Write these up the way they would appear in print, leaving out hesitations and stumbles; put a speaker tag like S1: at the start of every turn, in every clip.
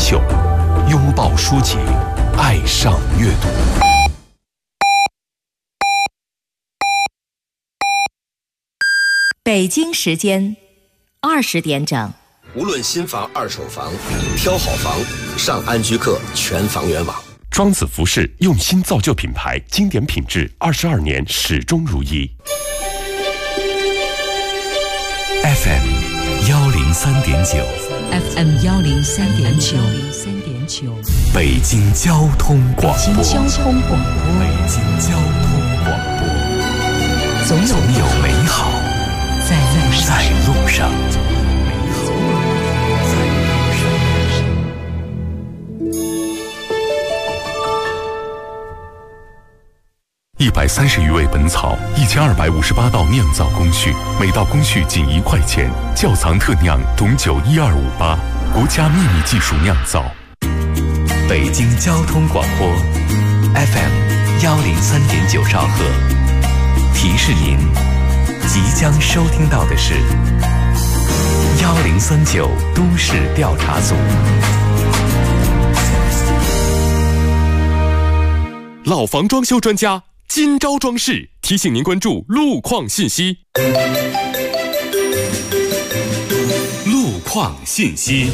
S1: 秀，拥抱书籍，爱上阅读。
S2: 北京时间20点整。
S3: 无论新房、二手房，挑好房，上安居客全房源网。
S1: 庄子服饰用心造就品牌，经典品质，22年始终如一。
S4: FM 103.9
S5: FM 103.9
S4: 北京交通广播。
S5: 北京交通广播。
S4: 北京交通广播。总有美好在路上。130余味本草，1258道酿造工序，每道工序仅1块钱。窖藏特酿董酒1258，国家秘密技术酿造。北京交通广播 FM 103.9兆赫。提示您，即将收听到的是1039都市调查组。
S1: 老房装修专家金招装饰提醒您关注路况信息。
S4: 路况信息。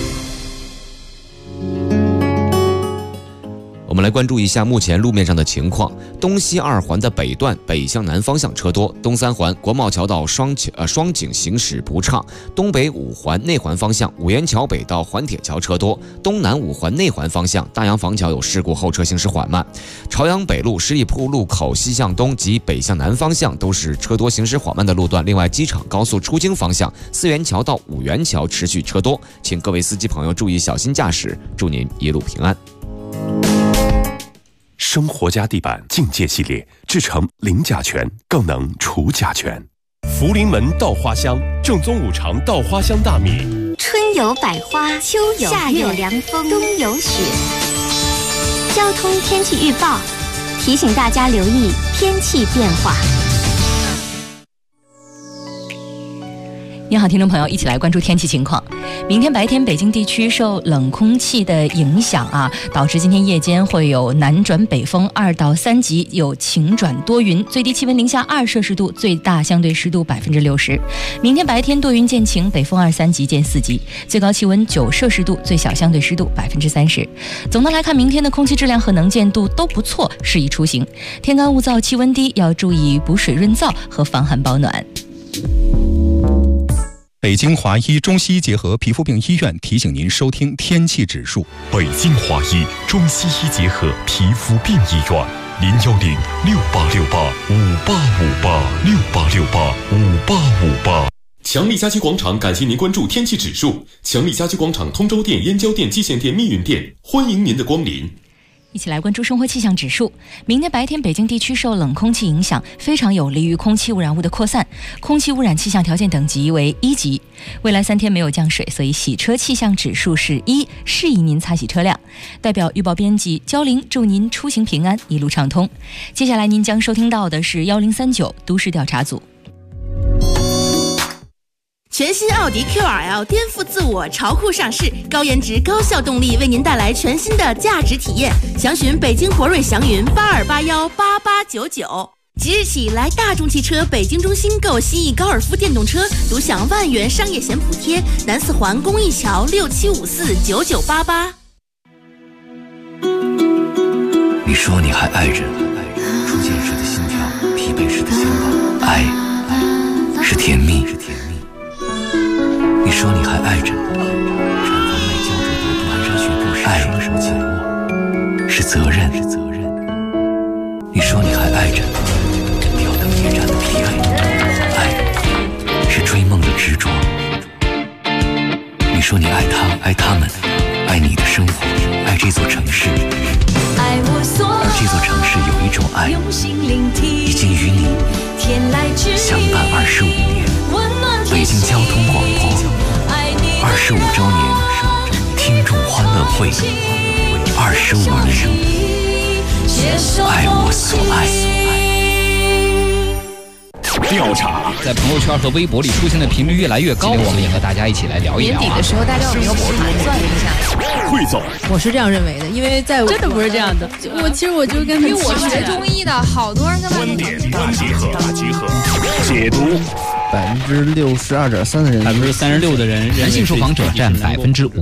S6: 我们来关注一下目前路面上的情况。东西2环的北段北向南方向车多，东3环国贸桥到双井行驶不畅，东北5环内环方向五元桥北到环铁桥车多，东南5环内环方向大洋房桥有事故，后车行驶缓慢。朝阳北路十里铺路口西向东及北向南方向都是车多行驶缓慢的路段。另外，机场高速出京方向4元桥到5元桥持续车多，请各位司机朋友注意小心驾驶，祝您一路平安。
S1: 生活家地板境界系列制成零甲醛，更能除甲醛。福临门稻花香，正宗5常稻花香大米。
S7: 春有百花，秋有夏有凉风，冬有雪。交通天气预报提醒大家留意天气变化。
S5: 你好，听众朋友，一起来关注天气情况。明天白天北京地区受冷空气的影响导致今天夜间会有南转北风2到3级，有晴转多云，最低气温零下2摄氏度，最大相对湿度60%。明天白天多云见晴，北风2、3级见4级，最高气温9摄氏度，最小相对湿度30%。总的来看，明天的空气质量和能见度都不错，适宜出行。天干物燥，气温低，要注意补水润燥和防寒保暖。
S8: 北京华医中西医结合皮肤病医院提醒您收听天气指数。
S4: 北京华医中西医结合皮肤病医院，0106868586868685858。
S1: 强力家居广场感谢您关注天气指数。强力家居广场通州店、燕郊店、蓟县店、密云店，欢迎您的光临。
S5: 一起来关注生活气象指数。明天白天北京地区受冷空气影响，非常有利于空气污染物的扩散，空气污染气象条件等级为1级。未来3天没有降水，所以洗车气象指数是1，适宜您擦洗车辆。代表预报编辑焦玲祝您出行平安，一路畅通。接下来您将收听到的是1039都市调查组。
S9: 全新奥迪 QRL 颠覆自我，潮酷上市，高颜值高效动力为您带来全新的价值体验。详询北京博瑞祥云82818899。即日起来大众汽车北京中心购新翼高尔夫电动车，独享1万元商业险补贴。南4环公益桥67549988。
S4: 你说你还爱着，初见时的心跳，疲惫时的心跳，爱是甜蜜。你说你还爱着，产房外胶着的蹒跚学步时，爱手紧握是责任。你说你还爱着，挑灯夜战的疲惫，爱是追梦的执着。你说你爱他，爱他们，爱你的生活，爱这座城市。而这座城市有一种爱，已经与你相伴25年。北京交通广播25周年听众欢乐会，25年，爱我所爱。
S10: 调查在朋友圈和微博里出现的频率越来越高，我们也和大家一起来聊一聊。
S11: 年底的时候，大家有没有盘算一下？
S1: 会
S10: 汇总。
S11: 我是这样认为的，因为在
S12: 真的不是这样的。
S11: 其实我就跟因
S12: 为我学中医的，好多人跟
S10: 观点大集合，解读。
S13: 62.3%的人
S10: ，36%的人，
S14: 男性受访者占53.1%。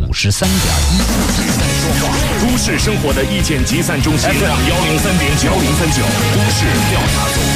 S10: 都市生活的意见集散中心 FM 103.9，都市调查组。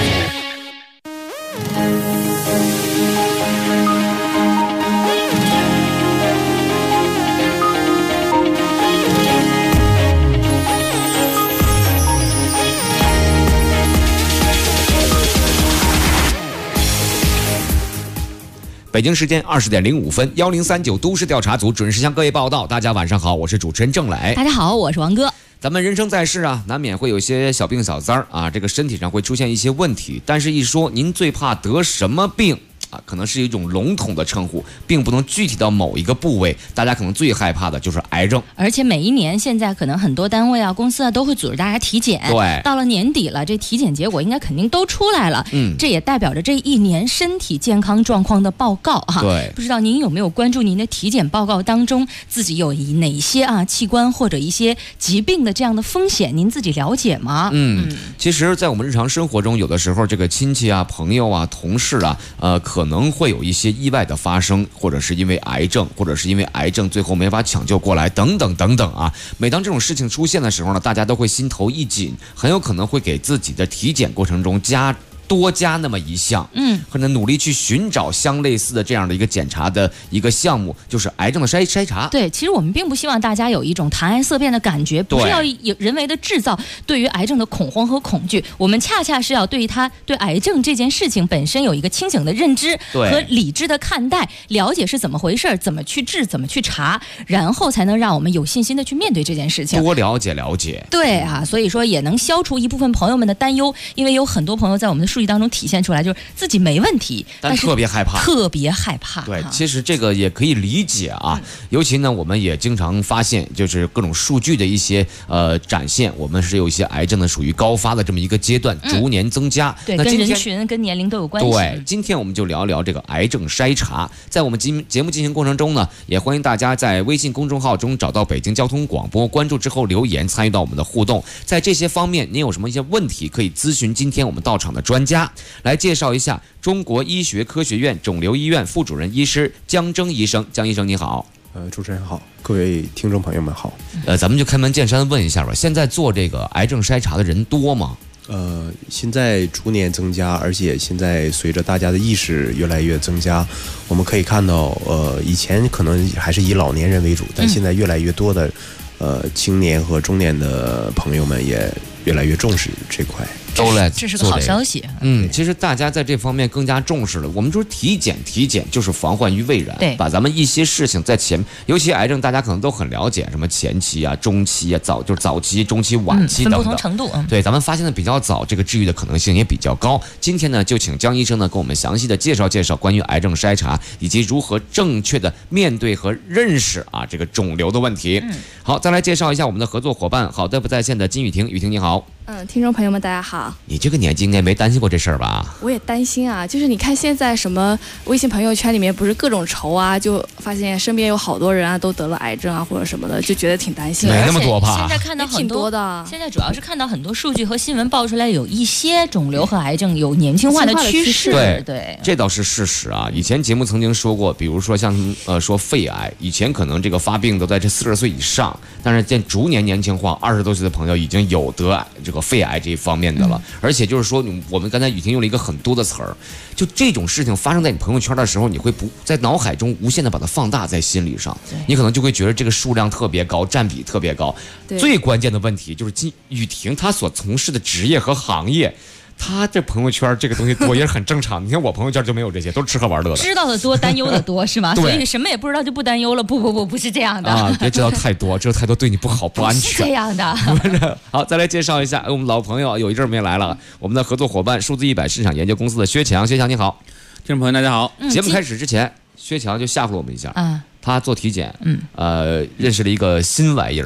S6: 北京时间20点05分，1039都市调查组准时向各位报道。大家晚上好，我是主持人郑磊。
S5: 大家好，我是王哥。
S6: 咱们人生在世啊，难免会有些小病小灾儿啊，这个身体上会出现一些问题。但是，一说您最怕得什么病啊，可能是一种笼统的称呼，并不能具体到某一个部位。大家可能最害怕的就是癌症。
S5: 而且每一年，现在可能很多单位啊、公司啊都会组织大家体检。
S6: 对，
S5: 到了年底了，这体检结果应该肯定都出来了。这也代表着这一年身体健康状况的报告哈。
S6: 对，
S5: 不知道您有没有关注您的体检报告当中自己有哪些器官或者一些疾病的这样的风险，您自己了解吗？
S6: 其实，在我们日常生活中，有的时候这个亲戚啊、朋友啊、同事啊，可能会有一些意外的发生，或者是因为癌症，或者是因为癌症最后没法抢救过来，等等等等啊。每当这种事情出现的时候呢，大家都会心头一紧，很有可能会给自己的体检过程中多加那么一项，或者努力去寻找相类似的这样的一个检查的一个项目，就是癌症的筛查。
S5: 对，其实我们并不希望大家有一种谈癌色变的感觉，不是要人为的制造对于癌症的恐慌和恐惧，我们恰恰是要对癌症这件事情本身有一个清醒的认知和理智的看待，了解是怎么回事，怎么去治，怎么去查，然后才能让我们有信心的去面对这件事情。
S6: 多了解了解。
S5: 对啊，所以说也能消除一部分朋友们的担忧，因为有很多朋友在我们的数据当中体现出来，就是自己没问题，
S6: 但特别害怕。对，其实这个也可以理解啊。尤其呢，我们也经常发现，就是各种数据的一些展现，我们是有一些癌症呢属于高发的这么一个阶段，逐年增加。
S5: 对，跟人群、跟年龄都有关系。
S6: 对，今天我们就聊聊这个癌症筛查。在我们节目进行过程中呢，也欢迎大家在微信公众号中找到北京交通广播，关注之后留言，参与到我们的互动。在这些方面，您有什么一些问题可以咨询今天我们到场的专家。来介绍一下中国医学科学院肿瘤医院副主任医师姜征医生。姜医生你好。
S15: 主持人好，各位听众朋友们好。
S6: 咱们就开门见山问一下吧，现在做这个癌症筛查的人多吗？
S15: 现在逐年增加，而且现在随着大家的意识越来越增加，我们可以看到，以前可能还是以老年人为主，但现在越来越多的青年和中年的朋友们也越来越重视这块。
S5: 这是个好消息。
S6: 其实大家在这方面更加重视了。我们说体检就是防患于未然，
S5: 对，
S6: 把咱们一些事情在前，尤其癌症，大家可能都很了解，什么前期啊、中期啊、早期、中期、晚期等等，
S5: 分不同程度。
S6: 对，咱们发现的比较早，这个治愈的可能性也比较高。今天呢，就请姜医生呢，跟我们详细的介绍介绍关于癌症筛查以及如何正确的面对和认识这个肿瘤的问题。好，再来介绍一下我们的合作伙伴，好的不在线的金雨婷。雨婷你好。
S16: 听众朋友们大家好。
S6: 你这个年纪应该没担心过这事儿吧？
S16: 我也担心啊，就是你看现在什么微信朋友圈里面不是各种愁啊，就发现身边有好多人都得了癌症或者什么的，就觉得挺担心。
S6: 没那么多吧？
S5: 现在看到很
S16: 多的，
S5: 现在主要是看到很多数据和新闻爆出来，有一些肿瘤和癌症有年轻化的趋势。对，
S6: 这倒是事实啊。以前节目曾经说过，比如说像说肺癌，以前可能这个发病都在这40岁以上，但是见逐年年轻化，20多岁的朋友已经有得这个肺癌这一方面的了。而且就是说，我们刚才雨婷用了一个很多的词儿，就这种事情发生在你朋友圈的时候，你会不在脑海中无限的把它放大在心理上，你可能就会觉得这个数量特别高，占比特别高。最关键的问题就是雨婷她所从事的职业和行业，他这朋友圈这个东西多也是很正常。你看我朋友圈就没有这些，都是吃喝玩乐的。
S5: 知道的多，担忧的多是吗？所以什么也不知道就不担忧了。不是这样的
S6: 啊！别知道太多，知道太多对你不好，不安全。
S5: 是这样的。
S6: 好，再来介绍一下我们老朋友，有一阵没来了，我们的合作伙伴数字100市场研究公司的薛强。薛强你好。
S17: 听众朋友大家好。
S6: 节目开始之前，薛强就吓唬了我们一下。他做体检，认识了一个新玩意儿。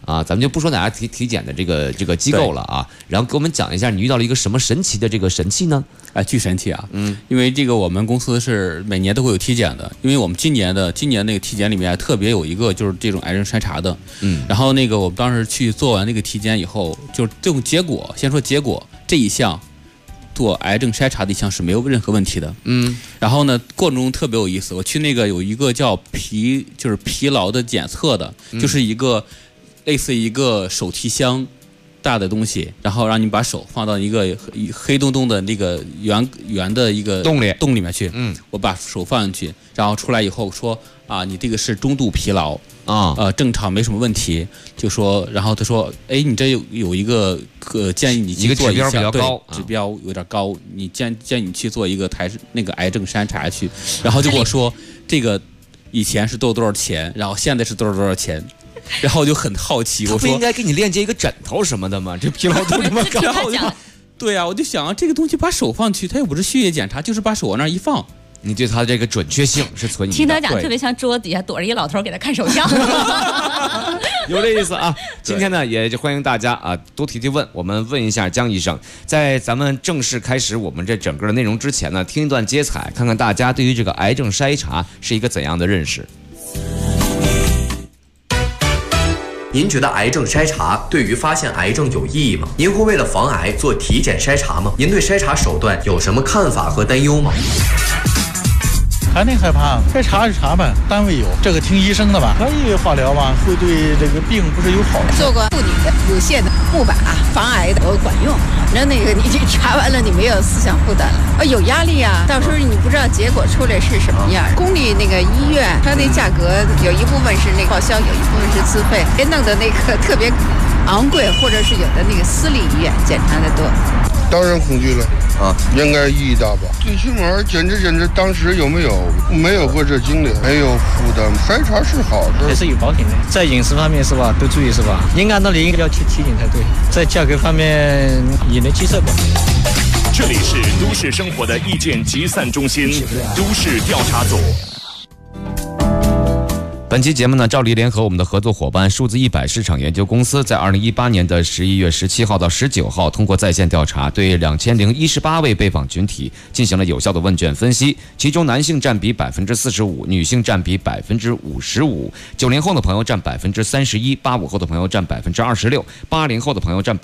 S6: 啊，咱们就不说哪家体检的这个机构了啊，然后给我们讲一下你遇到了一个什么神奇的这个神器呢？
S13: 哎，巨神奇啊！因为这个我们公司是每年都会有体检的，因为我们今年那个体检里面特别有一个就是这种癌症筛查的，然后那个我们当时去做完那个体检以后，就是这种结果，先说结果这一项做癌症筛查的一项是没有任何问题的，然后呢过程中特别有意思，我去那个有一个叫疲劳的检测的，就是一个类似一个手提箱大的东西，然后让你把手放到一个黑洞洞的那个圆的一个洞里面去。我把手放进去，然后出来以后说啊，你这个是中度疲劳啊，正常没什么问题。就说，然后他说，哎，你这有一个建议你去做一下，
S6: 指标比较高，
S13: 指标有点高，你建议你去做一个那个癌症筛查去。然后就跟我说，这个以前是多少钱，然后现在是多少钱。然后我就很好奇，我说
S6: 不应该给你链接一个枕头什么的吗？这疲劳度这么高，
S13: 然后对啊，我就想这个东西把手放去，它又不是血液检查，就是把手往那儿一放，
S6: 你对它这个准确性是存疑的。
S5: 听他讲，特别像桌子底下躲着一老头给他看手相，
S6: 有这意思啊！今天呢，也欢迎大家啊多提问，我们问一下江医生，在咱们正式开始我们这整个的内容之前呢，听一段接彩，看看大家对于这个癌症筛查是一个怎样的认识。
S17: 您觉得癌症筛查对于发现癌症有意义吗？您会为了防癌做体检筛查吗？您对筛查手段有什么看法和担忧吗？
S18: 肯定害怕，该查就查呗，单位有这个听医生的吧，可以化疗吧，会对这个病不是有好处。
S19: 做过妇女的乳腺的钼靶防癌的都管用，那个你这查完了你没有思想负担了，有压力啊，到时候你不知道结果出来是什么样。公立那个医院它那价格有一部分是那个报销，有一部分是自费，别弄得那个特别昂贵，或者是有的那个私立医院检查的多。
S20: 当然恐惧了啊，应该意义大吧？最起码检测当时没有过这经历，没有负担，筛查是好的，
S21: 也是有保险的。在饮食方面是吧，都注意是吧？应该按道理应该要去体检才对。在价格方面也能接受吧。
S10: 这里是都市生活的意见集散中心，都市调查组。
S6: 本期节目呢，照例联合我们的合作伙伴数字100市场研究公司，在2018年的11月17号到19号，通过在线调查，对2018位被访群体进行了有效的问卷分析，其中男性占比45%，女性占比55%，90后的朋友占31%，85后的朋友占26%，80后的朋友占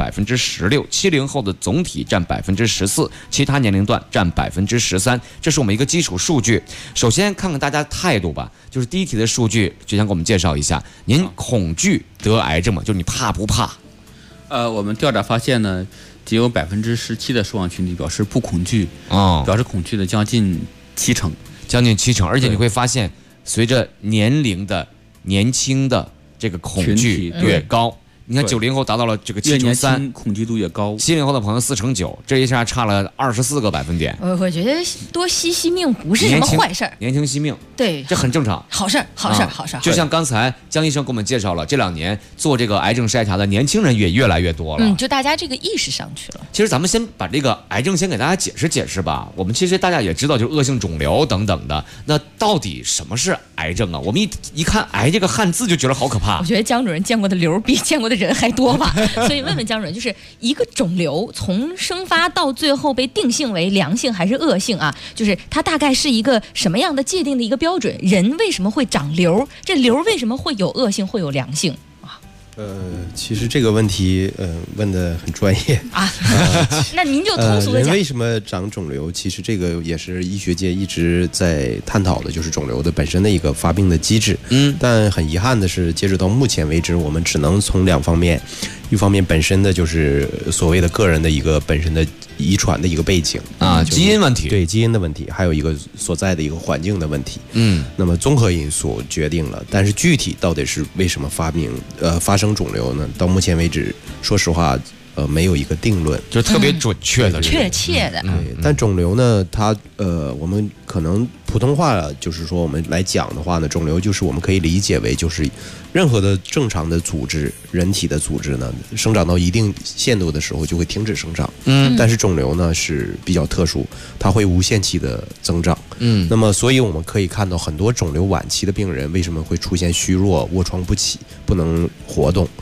S6: 16%，70后的总体占14%，其他年龄段占13%。这是我们一个基础数据。首先看看大家的态度吧，就是第一题的数据。就想给我们介绍一下，您恐惧得癌症吗？就是你怕不怕？
S13: 我们调查发现呢，仅有17%的受访群体表示不恐惧，表示恐惧的将近70%，
S6: 而且你会发现，随着年龄的年轻的这个恐惧越高。你看90后达到了这个7.3%，
S13: 恐惧度越高。
S6: 70后的朋友4.9%，这一下差了24个百分点。
S5: 我觉得多惜命不是什么坏事儿，
S6: 年轻惜命，
S5: 对，
S6: 这很正常，
S5: 好事儿。
S6: 就像刚才江医生给我们介绍了，这2年做这个癌症筛查的年轻人也越来越多了。
S5: 就大家这个意识上去了。
S6: 其实咱们先把这个癌症先给大家解释吧。我们其实大家也知道，就是恶性肿瘤等等的。那到底什么是癌症啊？我们一看癌这个汉字就觉得好可怕。
S5: 我觉得江主任见过的瘤比见过的人还多吧，所以问问江主任，就是一个肿瘤从生发到最后被定性为良性还是恶性啊？就是它大概是一个什么样的界定的一个标准？人为什么会长瘤？这瘤为什么会有恶性，会有良性？
S15: 其实这个问题问得很专业
S5: 啊。那您就通俗的讲，
S15: 人为什么长肿瘤？其实这个也是医学界一直在探讨的，就是肿瘤的本身的一个发病的机制。但很遗憾的是，截止到目前为止，我们只能从2方面，一方面本身的就是所谓的个人的一个本身的遗传的一个背景
S6: 啊，基因问题，
S15: 对基因的问题，还有一个所在的一个环境的问题。那么综合因素决定了，但是具体到底是为什么发生肿瘤呢？到目前为止，说实话，没有一个定论，
S6: 就是特别准确的、
S5: 确切的。
S15: 对，但肿瘤呢，它我们可能普通话就是说，我们来讲的话呢，肿瘤就是我们可以理解为就是任何的正常的组织，人体的组织呢，生长到一定限度的时候就会停止生长。但是肿瘤呢是比较特殊，它会无限期的增长。那么所以我们可以看到很多肿瘤晚期的病人为什么会出现虚弱、卧床不起、不能活动。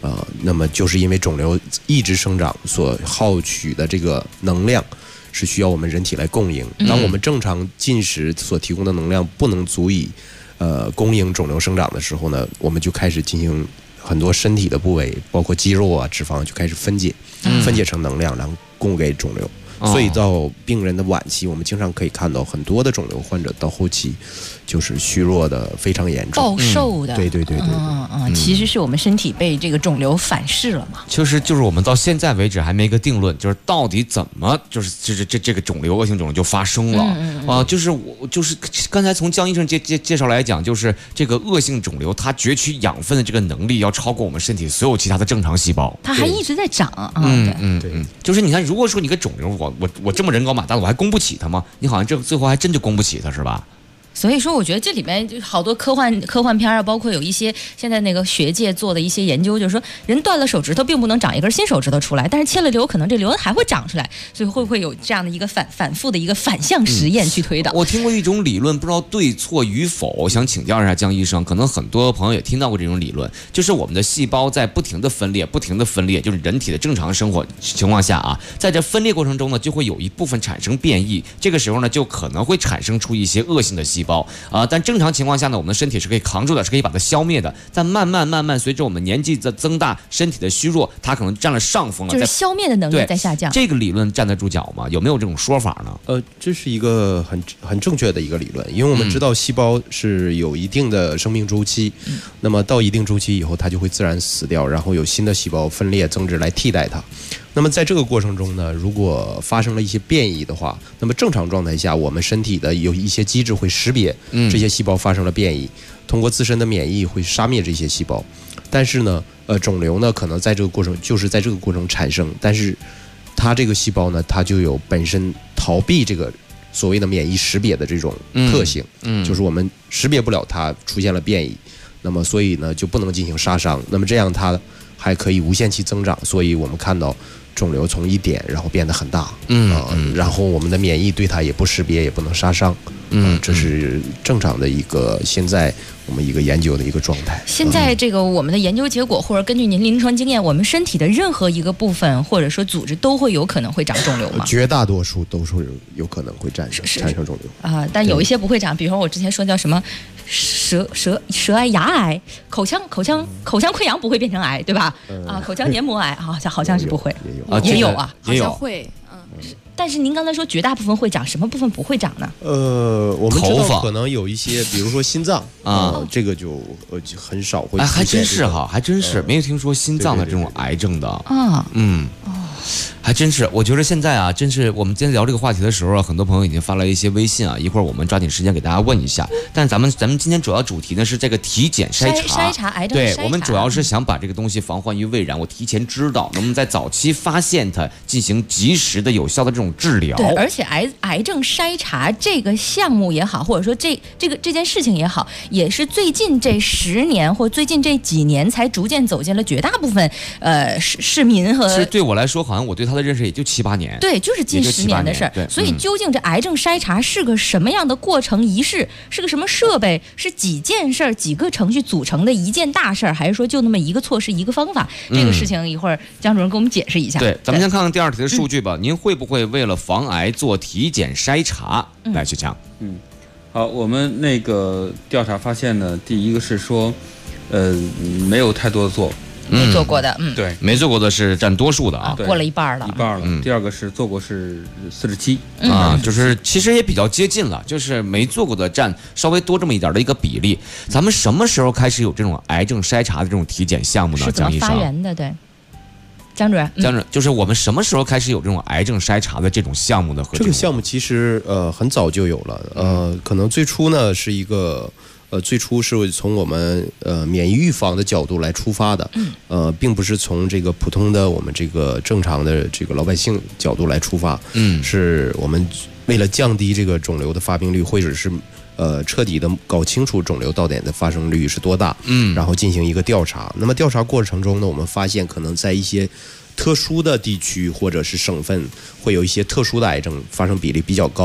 S15: 那么就是因为肿瘤一直生长所耗取的这个能量是需要我们人体来供应。当我们正常进食所提供的能量不能足以供应肿瘤生长的时候呢，我们就开始进行很多身体的部位，包括肌肉啊、脂肪就开始分解成能量，然后供给肿瘤。所以到病人的晚期，我们经常可以看到很多的肿瘤患者到后期就是虚弱的非常严重，
S5: 暴瘦的。
S15: 对，
S5: 其实是我们身体被这个肿瘤反噬了嘛。
S6: 就是我们到现在为止还没一个定论，就是到底怎么就是这个肿瘤恶性肿瘤就发生了就是刚才从江医生介绍来讲，就是这个恶性肿瘤它攫取养分的这个能力要超过我们身体所有其他的正常细胞，
S5: 它还一直在长
S15: 对，
S6: 就是你看，如果说你个肿瘤我这么人高马大的，我还供不起它吗？你好像这最后还真就供不起它，是吧？
S5: 所以说，我觉得这里面就好多科幻片啊，包括有一些现在那个学界做的一些研究，就是说人断了手指头并不能长一根新手指头出来，但是切了瘤，可能这瘤还会长出来，所以会不会有这样的一个反复的一个反向实验去推导？
S6: 我听过一种理论，不知道对错与否，我想请教一下江医生。可能很多朋友也听到过这种理论，就是我们的细胞在不停的分裂，就是人体的正常生活情况下啊，在这分裂过程中呢，就会有一部分产生变异，这个时候呢，就可能会产生出一些恶性的细胞。但正常情况下呢，我们的身体是可以扛住的，是可以把它消灭的。但慢慢随着我们年纪的增大，身体的虚弱，它可能占了上风了，
S5: 就是消灭的能力在下降。
S6: 这个理论站得住脚吗？有没有这种说法呢？
S15: 这是一个很正确的一个理论，因为我们知道细胞是有一定的生命周期，那么到一定周期以后，它就会自然死掉，然后有新的细胞分裂增殖来替代它。那么在这个过程中呢，如果发生了一些变异的话，那么正常状态下，我们身体的有一些机制会识别这些细胞发生了变异，通过自身的免疫会杀灭这些细胞。但是呢，肿瘤呢可能在这个过程产生，但是它这个细胞呢，它就有本身逃避这个所谓的免疫识别的这种特性，就是我们识别不了它出现了变异，那么所以呢就不能进行杀伤，那么这样它还可以无限期增长，所以我们看到肿瘤从一点然后变得很大，然后我们的免疫对它也不识别，也不能杀伤，这是正常的一个现在我们一个研究的一个状态。
S5: 现在这个我们的研究结果，或者根据您临床经验，我们身体的任何一个部分或者说组织都会有可能会长肿瘤吗？
S15: 绝大多数都是有可能会产生肿瘤
S5: 但有一些不会长，比如说我之前说叫什么舌癌、牙癌、口腔溃疡不会变成癌，对吧？口腔黏膜癌好像是不会，也有啊，
S16: 好像会，
S5: 但是您刚才说绝大部分会长，什么部分不会长呢？
S15: 我们知道可能有一些，比如说心脏这个就很少会。
S6: 还真是还真是没有听说心脏的这种癌症的还真是。我觉得现在真是我们今天聊这个话题的时候，很多朋友已经发来一些微信一会儿我们抓紧时间给大家问一下。但咱们今天主要主题呢是这个体检筛查
S5: 癌症筛查。
S6: 对，我们主要是想把这个东西防患于未然，我提前知道，能不能在早期发现它，进行及时的有效的这种治疗。
S5: 对，而且癌症筛查这个项目也好，或者说这件事情也好，也是最近这10年或最近这几年才逐渐走进了绝大部分市民和。
S6: 其实对我来说，好像我对它的认识也就7、8年。
S5: 对，就是近10年的事儿。所以究竟这癌症筛查是个什么样的过程仪式？是个什么设备？是几件事儿、几个程序组成的一件大事儿，还是说就那么一个措施、一个方法？这个事情一会儿江主任给我们解释一下。
S6: 对，咱们先看看第2题的数据吧。您会不会为了防癌做体检筛查？来，徐强。
S13: 好，我们那个调查发现呢，第一个是说，没有太多的做。
S5: 没做过的，
S13: 对，
S6: 没做过的是占多数的
S5: 过了一半了，
S13: 第二个是做过是47
S6: 就是其实也比较接近了，就是没做过的占稍微多这么一点的一个比例。咱们什么时候开始有这种癌症筛查的这种体检项目呢？
S5: 是怎么发源的？对，江主任，
S6: 就是我们什么时候开始有这种癌症筛查的这种项目呢？
S15: 这个项目其实很早就有了，可能最初呢是一个。最初是从我们免疫预防的角度来出发的，并不是从这个普通的我们这个正常的这个老百姓角度来出发，是我们为了降低这个肿瘤的发病率，或者是彻底的搞清楚肿瘤到底的发生率是多大，然后进行一个调查。那么调查过程中呢，我们发现可能在一些特殊的地区或者是省份会有一些特殊的癌症发生比例比较高。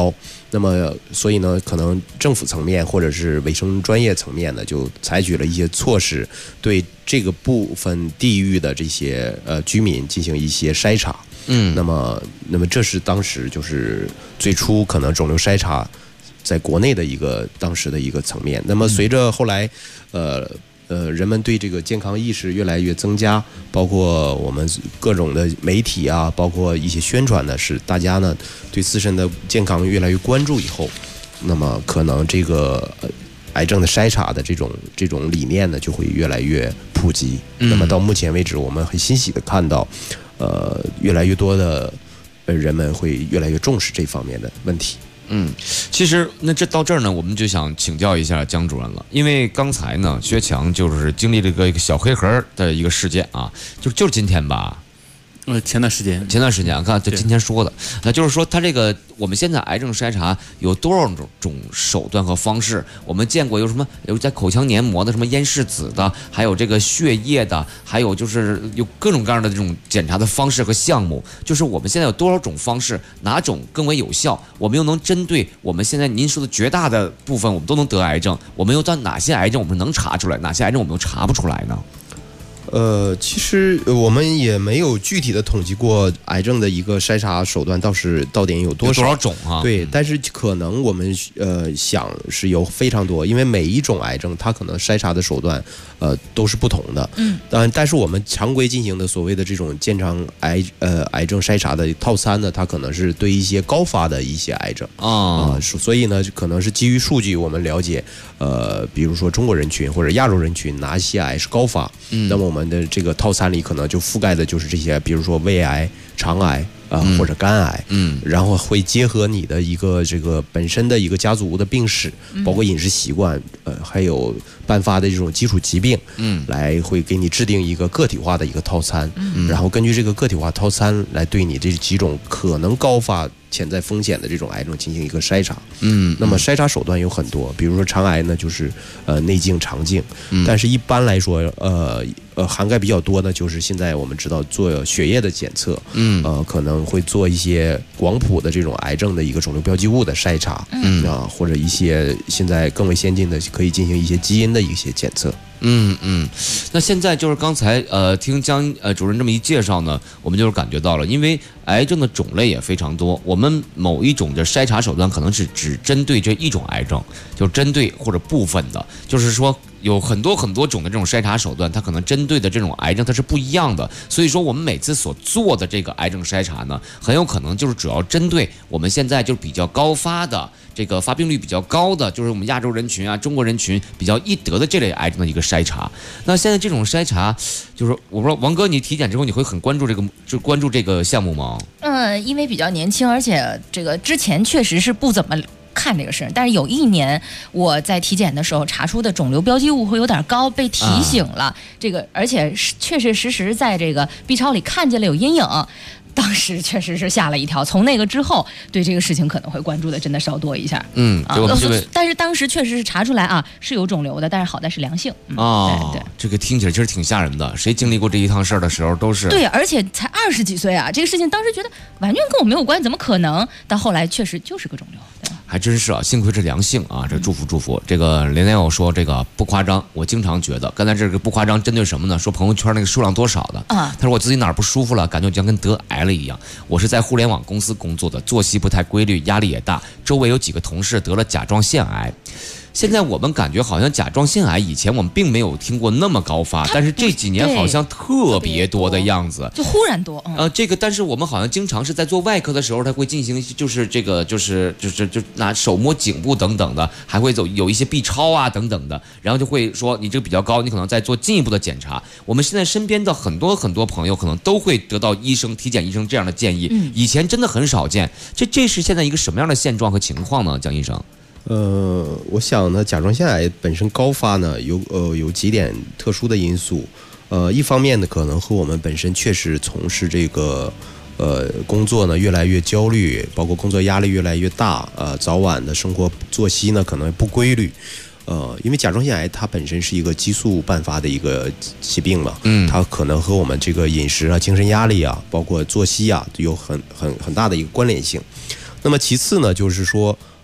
S15: 那么所以呢，可能政府层面或者是卫生专业层面呢，就采取了一些措施，对这个部分地域的这些居民进行一些筛查。那么这是当时就是最初可能肿瘤筛查在国内的当时的一个层面。那么随着后来人们对这个健康意识越来越增加，包括我们各种的媒体啊，包括一些宣传呢，使大家呢对自身的健康越来越关注以后，那么可能这个癌症的筛查的这种理念呢就会越来越普及。那么到目前为止，我们很欣喜的看到，越来越多的人们会越来越重视这方面的问题。
S6: 其实那到这儿呢，我们就想请教一下江主任了，因为刚才呢，薛强就是经历了一个小黑盒的一个事件啊，就是今天吧。
S13: 前段时间
S6: 我看就今天说的，那就是说他这个我们现在癌症筛查有多少种手段和方式？我们见过有什么有在口腔黏膜的，什么咽拭子的，还有这个血液的，还有就是有各种各样的这种检查的方式和项目。就是我们现在有多少种方式，哪种更为有效？我们又能针对我们现在您说的绝大的部分，我们都能得癌症？我们又到哪些癌症我们能查出来，哪些癌症我们又查不出来呢？
S15: 其实我们也没有具体的统计过癌症的一个筛查手段到底有多少
S6: 种啊？对，
S15: 但是可能我们想是有非常多，因为每一种癌症它可能筛查的手段都是不同的。但是我们常规进行的所谓的这种健康癌症筛查的套餐呢，它可能是对一些高发的一些癌症所以呢，可能是基于数据我们了解，比如说中国人群或者亚洲人群哪些癌是高发，那么我们的这个套餐里可能就覆盖的就是这些，比如说胃癌、肠癌或者肝癌，然后会结合你的一个这个本身的一个家族的病史，包括饮食习惯，还有颁发的这种基础疾病，来会给你制定一个个体化的一个套餐，然后根据这个个体化套餐来对你这几种可能高发潜在风险的这种癌症进行一个筛查。那么筛查手段有很多，比如说肠癌呢，就是内镜、肠镜，但是一般来说，涵盖比较多的就是现在我们知道做血液的检测，可能会做一些广谱的这种癌症的一个肿瘤标记物的筛查，或者一些现在更为先进的可以进行一些基因的一些检测。
S6: 那现在就是刚才听江主任这么一介绍呢，我们就是感觉到了，因为癌症的种类也非常多，我们某一种的筛查手段可能是只针对这一种癌症，就针对或者部分的，就是说有很多种的这种筛查手段，它可能针对的这种癌症它是不一样的。所以说我们每次所做的这个癌症筛查呢，很有可能就是主要针对我们现在就比较高发的这个发病率比较高的，就是我们亚洲人群啊、中国人群比较易得的这类癌症的一个筛查。那现在这种筛查，就是我不知道王哥，你体检之后你会很关注这个项目吗？
S5: 因为比较年轻，而且这个之前确实是不怎么看这个事，但是有一年我在体检的时候查出的肿瘤标记物会有点高，被提醒了。这个而且确确实实在这个 B 超里看见了有阴影。当时确实是吓了一跳，从那个之后对这个事情可能会关注的真的稍多一下。但是当时确实是查出来啊是有肿瘤的，但是好在是良性。对，
S6: 这个听起来其实挺吓人的。谁经历过这一趟事儿的时候都是
S5: 对，而且才20几岁啊，这个事情当时觉得完全跟我没有关系，怎么可能？但后来确实就是个肿瘤。
S6: 还真是啊，幸亏是良性啊，这祝福。这个连连友说这个不夸张，我经常觉得，刚才这个不夸张针对什么呢？说朋友圈那个数量多少的他说我自己哪儿不舒服了，感觉就像跟得癌了一样。我是在互联网公司工作的，作息不太规律，压力也大，周围有几个同事得了甲状腺癌。现在我们感觉好像甲状腺癌以前我们并没有听过那么高发，但是这几年好像特别多的样子，
S5: 就忽然多。
S6: 但是我们好像经常是在做外科的时候，他会进行就是这个就拿手摸颈部等等的，还会有一些 B 超啊等等的，然后就会说你这个比较高，你可能再做进一步的检查。我们现在身边的很多朋友可能都会得到体检医生这样的建议，以前真的很少见。这是现在一个什么样的现状和情况呢？江医生？
S15: 我想呢，甲状腺癌本身高发呢，有几点特殊的因素。一方面呢，可能和我们本身确实从事这个工作呢越来越焦虑，包括工作压力越来越大，早晚的生活作息呢可能不规律。因为甲状腺癌它本身是一个激素伴发的一个疾病嘛，它可能和我们这个饮食啊、精神压力啊，包括作息啊有很大的一个关联性。那么其次呢，就是说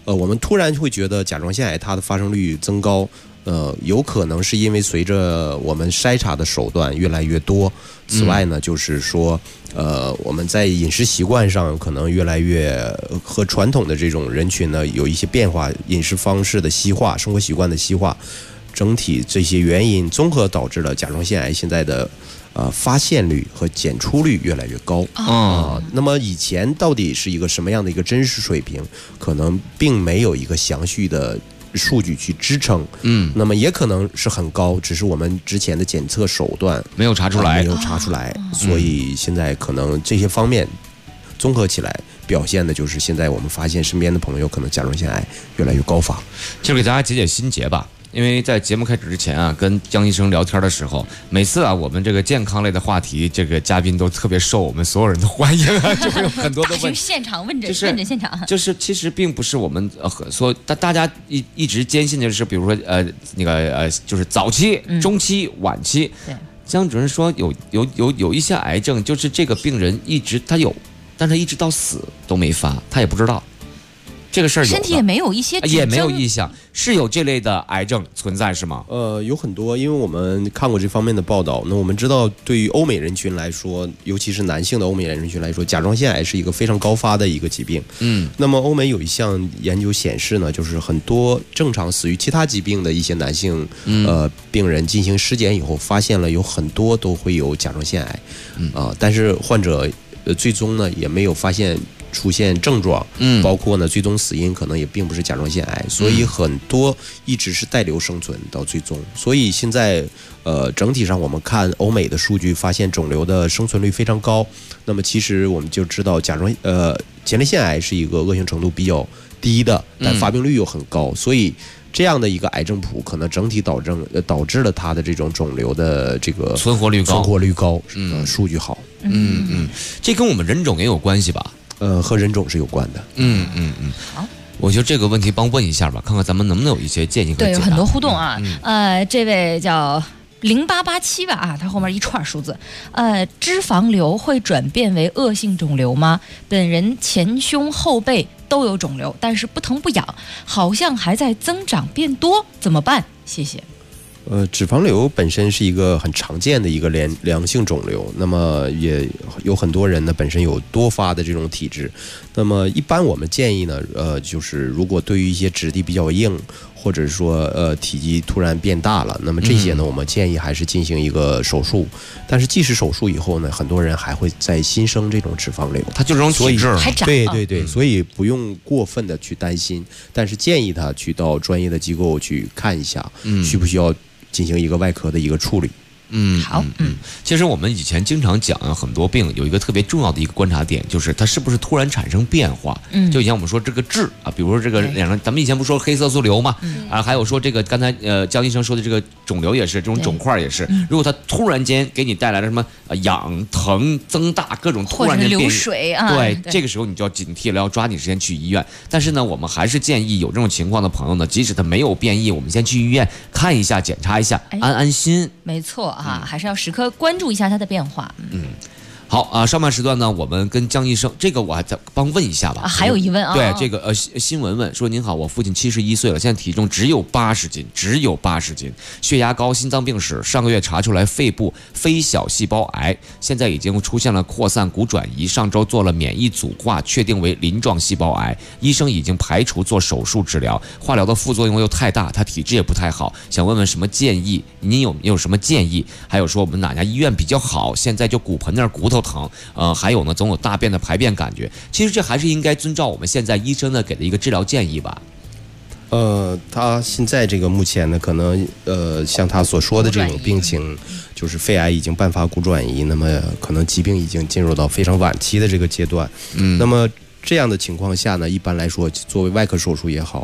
S15: 我们突然会觉得甲状腺癌它的发生率增高，有可能是因为随着我们筛查的手段越来越多。此外呢，就是说，我们在饮食习惯上可能越来越和传统的这种人群呢有一些变化，饮食方式的西化，生活习惯的西化，整体这些原因综合导致了甲状腺癌现在的发现率和检出率越来越高那么以前到底是一个什么样的一个真实水平，可能并没有一个详细的数据去支撑，那么也可能是很高，只是我们之前的检测手段
S6: 没有查出来，
S15: 所以现在可能这些方面综合起来表现的就是现在我们发现身边的朋友可能甲状腺癌越来越高发，
S6: 就给大家解解心结吧。因为在节目开始之前啊，跟江医生聊天的时候，每次啊我们这个健康类的话题，这个嘉宾都特别受我们所有人的欢迎啊，就会有很多的问题。
S5: 现场问诊现场，
S6: 就是其实并不是我们说大家一直坚信的是，比如说就是早期、中期、晚期。
S5: 对，
S6: 江主任说有一些癌症，就是这个病人一直他有，但他一直到死都没发，他也不知道。这个事儿
S5: 身体也没有一些
S6: 也没有异象，是有这类的癌症存在是吗？
S15: 有很多，因为我们看过这方面的报道。那我们知道，对于欧美人群来说，尤其是男性的欧美人群来说，甲状腺癌是一个非常高发的一个疾病。那么欧美有一项研究显示呢，就是很多正常死于其他疾病的一些男性病人进行尸检以后，发现了有很多都会有甲状腺癌，但是患者最终呢也没有发现出现症状，包括呢最终死因可能也并不是甲状腺癌，所以很多一直是带瘤生存到最终。所以现在整体上我们看欧美的数据，发现肿瘤的生存率非常高。那么其实我们就知道前列腺癌是一个恶性程度比较低的，但发病率又很高，所以这样的一个癌症谱可能整体导致了它的这种肿瘤的这个
S6: 存活率高，
S15: 数据好。
S6: 这跟我们人种也有关系吧？
S15: 和人种是有关的。
S5: 好，
S6: 我觉得这个问题帮问一下吧，看看咱们能不能有一些建议和解答。
S5: 对，有很多互动啊。这位叫0887吧啊，他后面一串数字。脂肪瘤会转变为恶性肿瘤吗？本人前胸后背都有肿瘤，但是不疼不痒，好像还在增长变多，怎么办？谢谢。
S15: 脂肪瘤本身是一个很常见的一个良性肿瘤，那么也有很多人呢本身有多发的这种体质。那么一般我们建议呢，就是如果对于一些质地比较硬，或者说体积突然变大了，那么这些呢我们建议还是进行一个手术。但是即使手术以后呢，很多人还会再新生这种脂肪瘤，
S6: 它就这种体质
S5: 还长。
S15: 对，所以不用过分的去担心，但是建议他去到专业的机构去看一下，需不需要进行一个外科的一个处理。
S5: 好，
S6: 其实我们以前经常讲很多病有一个特别重要的一个观察点，就是它是不是突然产生变化。就以前我们说这个痣啊，比如说这个咱们以前不说黑色素瘤嘛，还有说这个刚才江医生说的这个肿瘤也是，这种肿块也是，如果它突然间给你带来了什么痒疼增大各种突然间
S5: 流水啊，
S6: 对，这个时候你就要警惕了，要抓紧时间去医院。但是呢，我们还是建议有这种情况的朋友呢，即使它没有变异，我们先去医院看一下检查一下，安心。
S5: 没错还是要时刻关注一下它的变化。
S6: 好啊，上半时段呢，我们跟江医生，这个我还再帮问一下吧。
S5: 还有疑问啊？
S6: 对，这个新闻问说，您好，我父亲71岁了，现在体重只有80斤，血压高，心脏病史，上个月查出来肺部非小细胞癌，现在已经出现了扩散骨转移，上周做了免疫组化，确定为鳞状细胞癌，医生已经排除做手术治疗，化疗的副作用又太大，他体质也不太好，想问问什么建议？您有什么建议？还有说我们哪家医院比较好？现在就骨盆那儿骨头疼，还有呢，总有大便的排便感觉。其实这还是应该遵照我们现在医生呢给的一个治疗建议吧。
S15: 他现在这个目前呢，可能像他所说的这种病情，就是肺癌已经伴发骨转移，那么可能疾病已经进入到非常晚期的这个阶段。那么这样的情况下呢，一般来说，作为外科手术也好，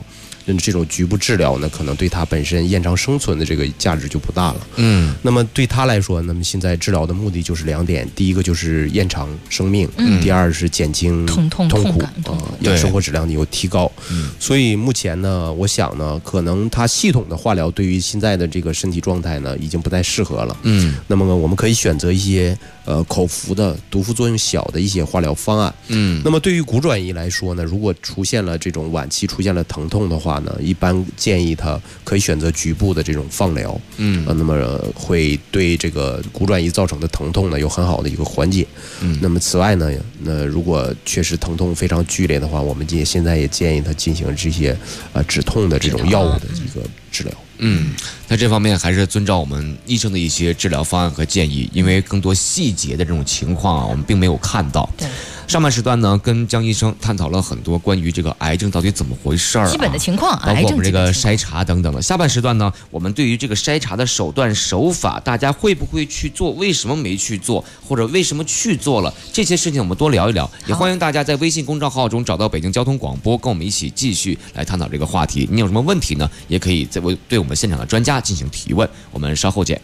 S15: 这种局部治疗呢，可能对他本身延长生存的这个价值就不大了。那么对他来说，那么现在治疗的目的就是2点，第一个就是延长生命，第二是减轻痛苦生活质量有提高。所以目前呢，我想呢，可能他系统的化疗对于现在的这个身体状态呢，已经不太适合了。那么我们可以选择一些口服的、毒副作用小的一些化疗方案。那么对于骨转移来说呢，如果出现了这种晚期出现了疼痛的话呢，一般建议他可以选择局部的这种放疗。那么会对这个骨转移造成的疼痛呢有很好的一个缓解。那么此外呢，那如果确实疼痛非常剧烈的话，我们现在也建议他进行这些止痛的这种药物的这个治疗。
S6: 在这方面还是遵照我们医生的一些治疗方案和建议，因为更多细节的这种情况啊，我们并没有看到。
S5: 对。
S6: 上半时段呢，跟江医生探讨了很多关于这个癌症到底怎么回事儿，
S5: 基本的情况，
S6: 包括我们这个筛查等等的。下半时段呢，我们对于这个筛查的手段手法，大家会不会去做？为什么没去做？或者为什么去做了？这些事情我们多聊一聊。也欢迎大家在微信公众号中找到北京交通广播，跟我们一起继续来探讨这个话题。你有什么问题呢？也可以对我们现场的专家进行提问。我们稍后见。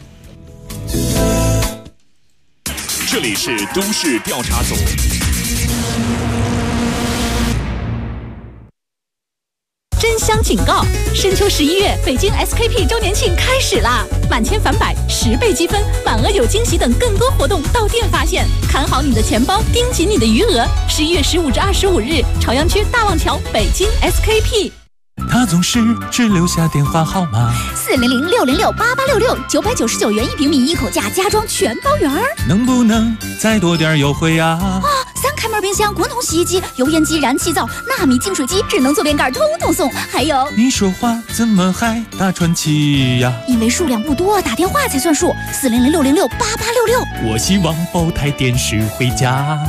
S10: 这里是都市调查组。
S2: 真香警告！深秋11月，北京 SKP 周年庆开始啦！满千返百，10倍积分，满额有惊喜等更多活动到店发现。看好你的钱包，盯紧你的余额。11月15至25日，朝阳区大望桥，北京 SKP。
S22: 他总是只留下电话号码
S2: 400-606-8866，999元1平米，一口价，家装全包圆儿。
S22: 能不能再多点优惠啊
S2: ？3开门冰箱、滚筒洗衣机、油烟机、燃气灶、纳米净水机、智能坐便盖，通通送。还有，
S22: 你说话怎么还大喘气呀？
S2: 因为数量不多，打电话才算数。400-606-8866。
S22: 我希望包台电视回家。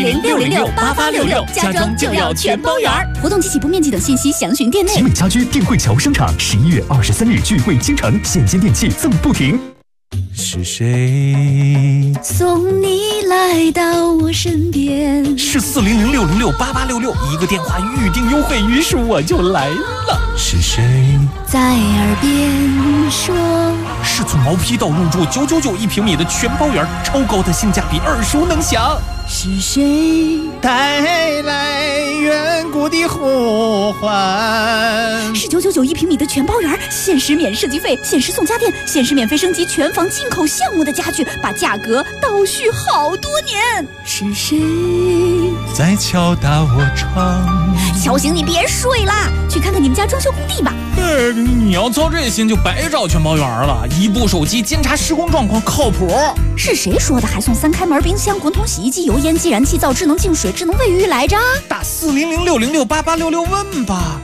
S2: 400-606-8866，家装就要全包圆儿。活动及起步面积等信息详询店内。
S23: 奇美家居定慧桥生产11月23日聚会倾城，现金电器赠不停。
S22: 是谁
S2: 送你来到我身边？
S22: 是400-606-8866，一个电话预定优惠，于是我就来了。是谁
S2: 在耳边说？
S22: 是从毛坯到入住9991平米的全包圆，超高的性价比，耳熟能详。
S2: 是谁
S22: 带来远古的呼唤？
S2: 是9991平米的全包圆，限时免设计费，限时送家电，限时免费升级全房进口项目的家具，把价格倒叙好多年。是谁
S22: 在敲打我窗？
S2: 小醒你别睡啦，去看看你们家装修工地吧。
S22: 你要操这心就白找全包圆了，一部手机监察施工状况靠谱。
S2: 是谁说的还送3开门冰箱、滚筒洗衣机、油烟机、燃气灶、智能净水、智能卫浴来着？
S22: 打400-606-8866问吧。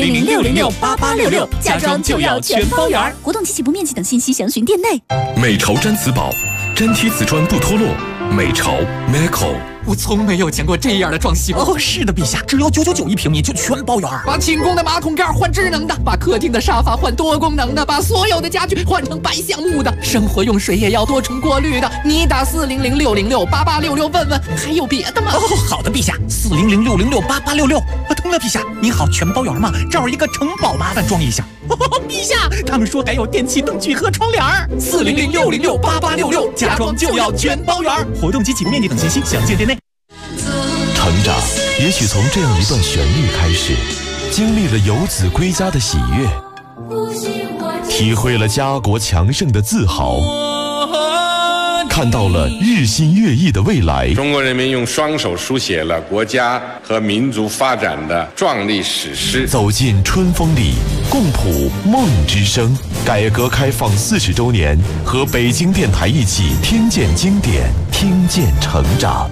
S2: 400-606-8866，家装就要全包圆。活动及起步面积等信息详询店内。
S1: 美潮毡瓷宝，真贴瓷砖不脱落。美潮 Meco。
S22: 我从没有见过这样的装修哦！是的，陛下，只要9991平米就全包圆。把寝宫的马桶盖换智能的，把客厅的沙发换多功能的，把所有的家具换成白橡木的，生活用水也要多重过滤的。你打400-606-8866问问，还有别的吗？哦，好的，陛下，400-606-8866。通了，陛下，您好，全包圆吗？这儿一个城堡，麻烦装一下。陛下，他们说还有电器灯具和窗帘。400-606-8866，家装就要全包圆。活动及起步面积等信息详见店内。
S1: 成长也许从这样一段旋律开始，经历了游子归家的喜悦，体会了家国强盛的自豪，看到了日新月异的未来。
S24: 中国人民用双手书写了国家和民族发展的壮丽史诗。
S1: 走进春风里，共谱梦之声。改革开放40周年，和北京电台一起听见经典，听见成长。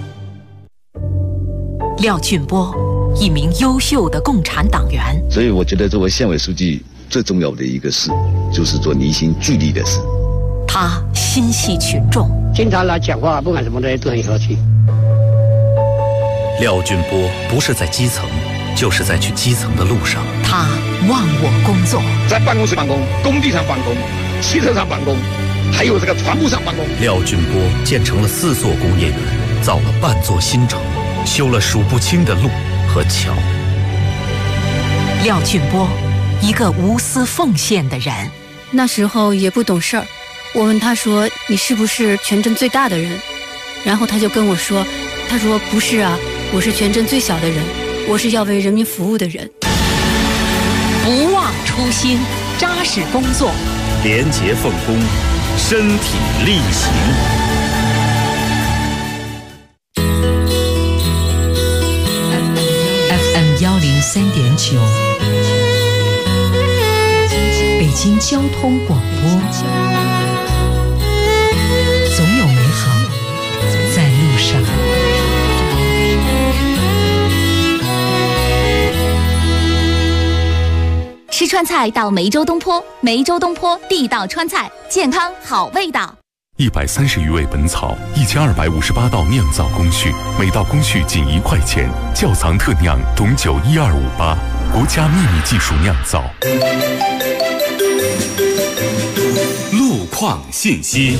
S2: 廖俊波，一名优秀的共产党员。
S25: 所以我觉得作为县委书记最重要的一个事，就是做凝心聚力的事。
S2: 他心系群众，
S26: 经常来讲话，不管什么东西都很和气。
S27: 廖俊波不是在基层，就是在去基层的路上。
S2: 他忘我工作，
S25: 在办公室办公，工地上办公，汽车上办公，还有这个船坞上办公。
S27: 廖俊波建成了4座工业园，造了半座新城，修了数不清的路和桥。
S2: 廖俊波
S3: 一个无私奉献的人。
S4: 那时候也不懂事儿，我问他说：“你是不是全镇最大的人？”然后他就跟我说：“他说不是啊，我是全镇最小的人，我是要为人民服务的人。”
S3: 不忘初心，扎实工作，
S27: 廉洁奉公，身体力行。
S3: FM103.9，北京交通广播，总有美好在路上。
S2: 吃川菜到梅州东坡，梅州东坡地道川菜，健康好味道。
S7: 130余味本草，1258道酿造工序，每道工序仅1块钱。窖藏特酿董酒12588，国家秘密技术酿造。
S1: 路况信息。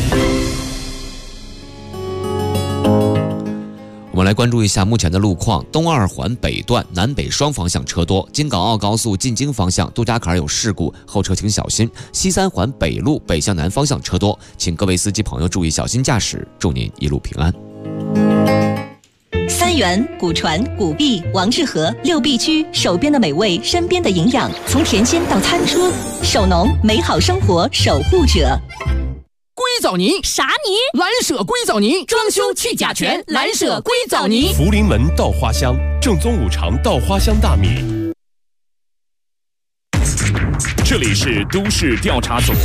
S6: 我们来关注一下目前的路况。东二环北段南北双方向车多，京港澳高速进京方向杜家坎有事故，后车请小心。西三环北路北向南方向车多，请各位司机朋友注意小心驾驶，祝您一路平安。
S8: 三元、古传、古碧、王致和6必居，手边的美味，身边的营养，从甜鲜到餐车，手农美好生活守护者。
S22: 硅藻泥
S2: 啥泥？
S22: 蓝舍硅藻泥，装修去甲醛，蓝舍硅藻泥。
S1: 福临门稻花香，正宗五常稻花香大米。这里是都市调查组。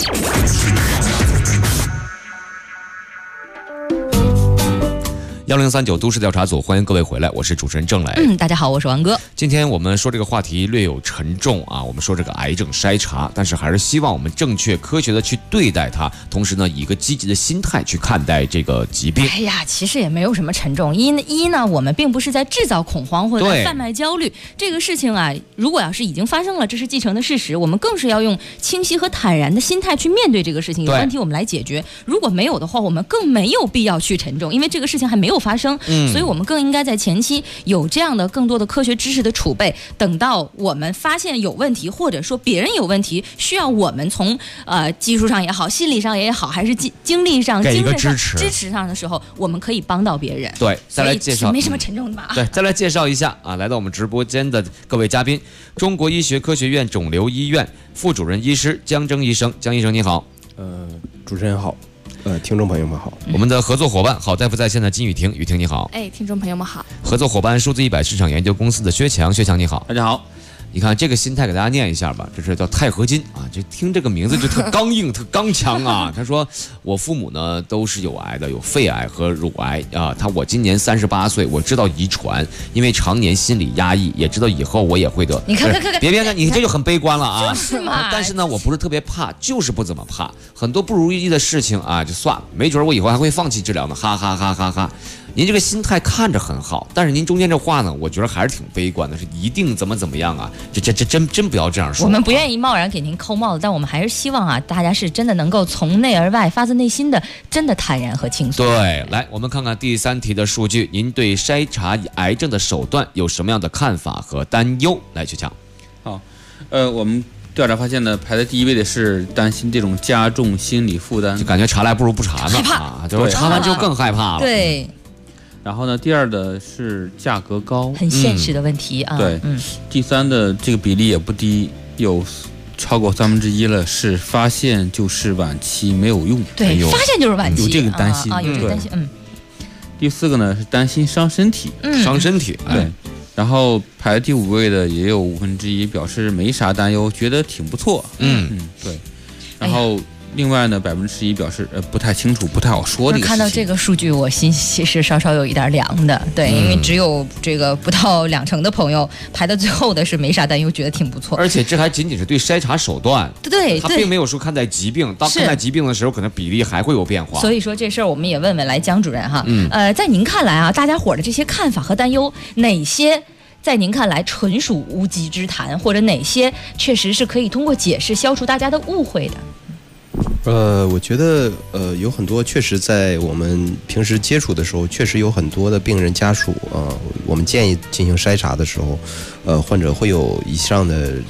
S6: 1039都市调查组，欢迎各位回来，我是主持人郑磊。
S5: 大家好，我是王哥。
S6: 今天我们说这个话题略有沉重啊，我们说这个癌症筛查，但是还是希望我们正确科学的去对待它，同时呢，以一个积极的心态去看待这个疾病。
S5: 哎呀，其实也没有什么沉重。一呢，我们并不是在制造恐慌或者在贩卖焦虑。这个事情啊，如果要是已经发生了，这是既成的事实，我们更是要用清晰和坦然的心态去面对这个事情。有问题我们来解决。如果没有的话，我们更没有必要去沉重，因为这个事情还没有发生。所以我们更应该在前期有这样的更多的科学知识的储备，等到我们发现有问题，或者说别人有问题，需要我们从技术上也好，心理上也好，还是精力上、精神上支持上的时候，我们可以帮到别人。
S6: 对，再来介绍，
S5: 没什么沉重的吧？
S6: 对，再来介绍一下啊，来到我们直播间的各位嘉宾，中国医学科学院肿瘤医院副主任医师姜征医生，姜医生你好。
S15: 主持人好。听众朋友们好，
S6: 我们的合作伙伴好大夫在线的金雨婷，雨婷你好。
S16: 听众朋友们好。
S6: 合作伙伴数字100市场研究公司的薛强，薛强你好。
S13: 大家好。
S6: 你看这个心态给大家念一下吧，这是叫钛合金啊，这听这个名字就特刚硬特刚强啊。他说我父母呢都是有癌的，有肺癌和乳癌啊。我今年38岁，我知道遗传，因为常年心理压抑，也知道以后我也会得。
S5: 你看，
S6: 别看你这就很悲观了啊。
S5: 就是嘛。
S6: 但是呢，我不是特别怕，就是不怎么怕。很多不如意的事情啊，就算了，没准我以后还会放弃治疗呢，哈哈哈哈哈。您这个心态看着很好，但是您中间这话呢，我觉得还是挺悲观的，是一定怎么样啊？这真不要这样说。
S5: 我们不愿意贸然给您扣帽子，但我们还是希望啊，大家是真的能够从内而外、发自内心的，真的坦然和轻松。
S6: 对，来，我们看看第3题的数据，您对筛查癌症的手段有什么样的看法和担忧？来，薛强。
S13: 好，我们调查发现呢，排在第1位的是担心这种加重心理负担，
S6: 就感觉查来不如不查呢，
S5: 害怕
S6: 啊，就是查完就更害怕了。
S5: 对。
S13: 然后呢，第2的是价格高，
S5: 很现实的问题啊。
S13: 对，第3的这个比例也不低，有超过1/3了，是发现就是晚期没有用。
S5: 对，发现就是晚期，
S13: 有这个担心
S5: 啊，有这个担心。
S13: 第4个呢是担心伤身体，
S6: 伤身体。
S13: 对，然后排第5位的也有1/5表示没啥担忧，觉得挺不错。对，然后。另外呢，11%表示不太清楚，不太好说的一个事情。
S5: 看到这个数据，我心其实稍稍有一点凉的，对，因为只有这个不到20%的朋友排到最后的是没啥担忧，觉得挺不错。
S6: 而且这还仅仅是对筛查手段，
S5: 对，
S6: 他并没有说看待疾病。当看待疾病的时候，可能比例还会有变化。
S5: 所以说这事儿我们也问问来姜主任哈，在您看来啊，大家伙的这些看法和担忧，哪些在您看来纯属无稽之谈，或者哪些确实是可以通过解释消除大家的误会的？
S15: 我觉得有很多确实在我们平时接触的时候，确实有很多的病人家属我们建议进行筛查的时候，患者会有以上的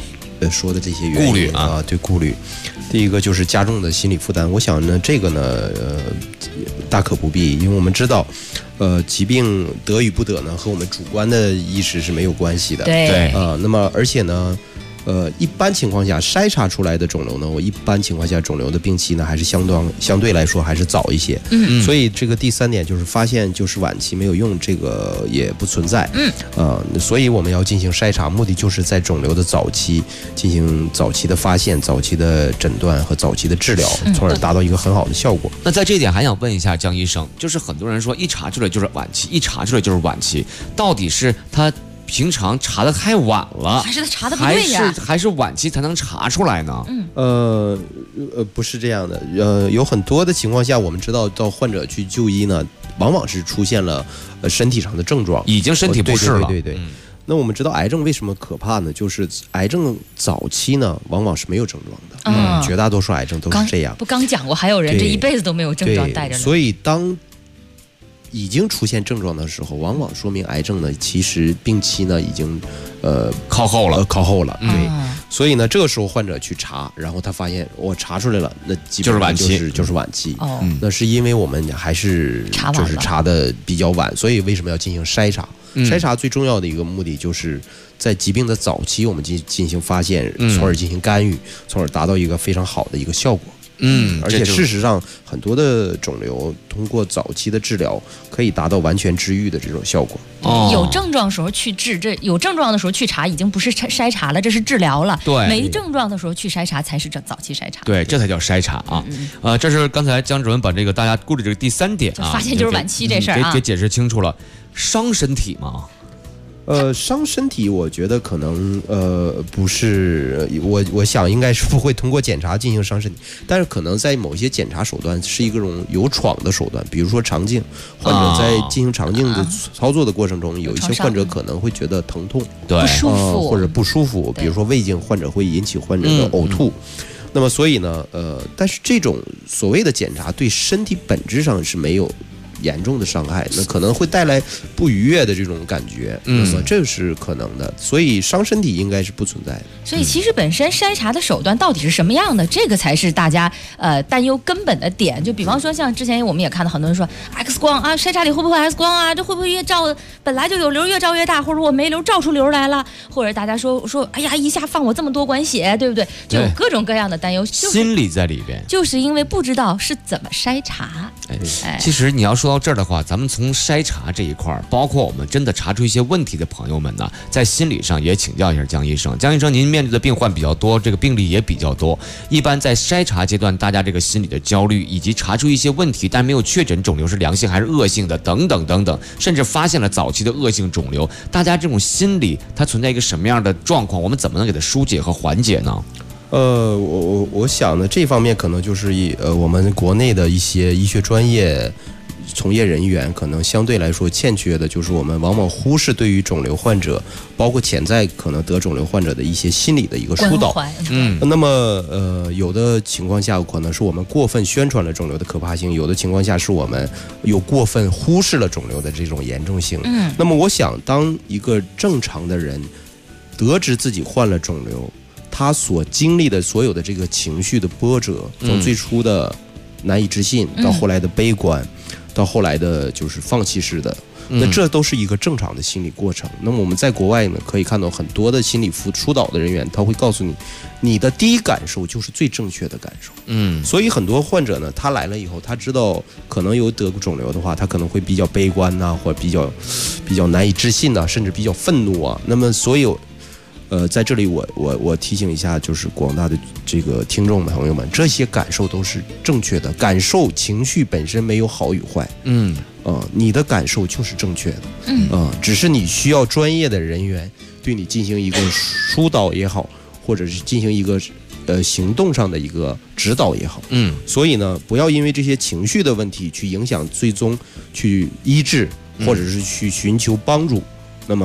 S15: 说的这些原因
S6: 顾虑啊，
S15: 对顾虑。第一个就是加重的心理负担，我想呢，这个呢，大可不必，因为我们知道，疾病得与不得呢，和我们主观的意识是没有关系的。
S5: 对
S15: 那么而且呢，一般情况下筛查出来的肿瘤呢，我一般情况下肿瘤的病期呢还是相对来说还是早一些。所以这个第3点就是发现就是晚期没有用，这个也不存在。所以我们要进行筛查，目的就是在肿瘤的早期进行早期的发现、早期的诊断和早期的治疗，从而达到一个很好的效果。
S6: 那在这一点还想问一下江医生，就是很多人说一查出来就是晚期，一查出来就是晚期，到底是他平常查的太晚了，
S5: 还是他查的不对呀？
S6: 还是晚期才能查出来呢？
S15: 不是这样的。有很多的情况下，我们知道到患者去就医呢，往往是出现了身体上的症状，
S6: 已经身体不适了。
S15: 对。那我们知道癌症为什么可怕呢？就是癌症早期呢，往往是没有症状的。绝大多数癌症都是这样。
S5: 不刚讲过，还有人这一辈子都没有症状带着呢。
S15: 所以当已经出现症状的时候，往往说明癌症呢，其实病期呢已经
S6: 靠后了。
S15: 对，所以呢，这个时候患者去查，然后他发现我查出来了，那基本上就是晚期。那是因为我们还是就是查的比较晚，所以为什么要进行筛查？筛查最重要的一个目的就是在疾病的早期，我们进行发现，从而进行干预，从而达到一个非常好的一个效果。而且事实上，很多的肿瘤通过早期的治疗，可以达到完全治愈的这种效果。
S5: 有症状的时候去治，这有症状的时候去查，已经不是筛查了，这是治疗了。
S6: 对，
S5: 没症状的时候去筛查才是早期筛查。
S6: 对，这才叫筛查啊。这是刚才江主任把这个大家顾虑这个第3点啊，
S5: 发现就是晚期这事儿啊，
S6: 给解释清楚了。伤身体吗？
S15: 伤身体，我觉得可能不是，我想应该是不会通过检查进行伤身体，但是可能在某些检查手段是一种有闯的手段，比如说肠镜，患者在进行肠镜的操作的过程中，有一些患者可能会觉得疼痛，
S6: 对，
S5: 不舒服
S15: 或者不舒服，比如说胃镜，患者会引起患者的呕吐。那么所以呢，但是这种所谓的检查对身体本质上是没有严重的伤害，那可能会带来不愉悦的这种感觉，那么这是可能的，所以伤身体应该是不存在的。
S5: 所以其实本身筛查的手段到底是什么样的，这个才是大家担忧根本的点。就比方说像之前我们也看到很多人说 X 光啊，筛查里会不会 X 光啊，这会不会越照本来就有瘤越照越大，或者我没瘤照出瘤来了，或者大家说哎呀一下放我这么多管血，对不对？就有各种各样的担忧，
S6: 心理在里边，
S5: 就是因为不知道是怎么筛查。
S6: 其实你要说到这儿的话，咱们从筛查这一块，包括我们真的查出一些问题的朋友们呢，在心理上也请教一下江医生。江医生，您面对的病患比较多，这个病例也比较多，一般在筛查阶段，大家这个心理的焦虑，以及查出一些问题但没有确诊肿瘤是良性还是恶性的等等等等，甚至发现了早期的恶性肿瘤，大家这种心理它存在一个什么样的状况？我们怎么能给它疏解和缓解呢？
S15: 我想呢，这方面可能就是我们国内的一些医学专业从业人员可能相对来说欠缺的，就是我们往往忽视对于肿瘤患者，包括潜在可能得肿瘤患者的一些心理的一个疏导。那么有的情况下可能是我们过分宣传了肿瘤的可怕性，有的情况下是我们又过分忽视了肿瘤的这种严重性。那么我想，当一个正常的人得知自己患了肿瘤，他所经历的所有的这个情绪的波折，从最初的难以置信，到后来的悲观，到后来的就是放弃式的，那这都是一个正常的心理过程。那么我们在国外呢，可以看到很多的心理疏导的人员，他会告诉你，你的第一感受就是最正确的感受。所以很多患者呢，他来了以后，他知道可能有得过肿瘤的话，他可能会比较悲观呐，或者比较难以置信呐，甚至比较愤怒啊。那么所有在这里我提醒一下，就是广大的这个听众朋友们，这些感受都是正确的，感受情绪本身没有好与坏，你的感受就是正确的，只是你需要专业的人员对你进行一个疏导也好，或者是进行一个行动上的一个指导也好，所以呢，不要因为这些情绪的问题去影响最终去医治，或者是去寻求帮助，那么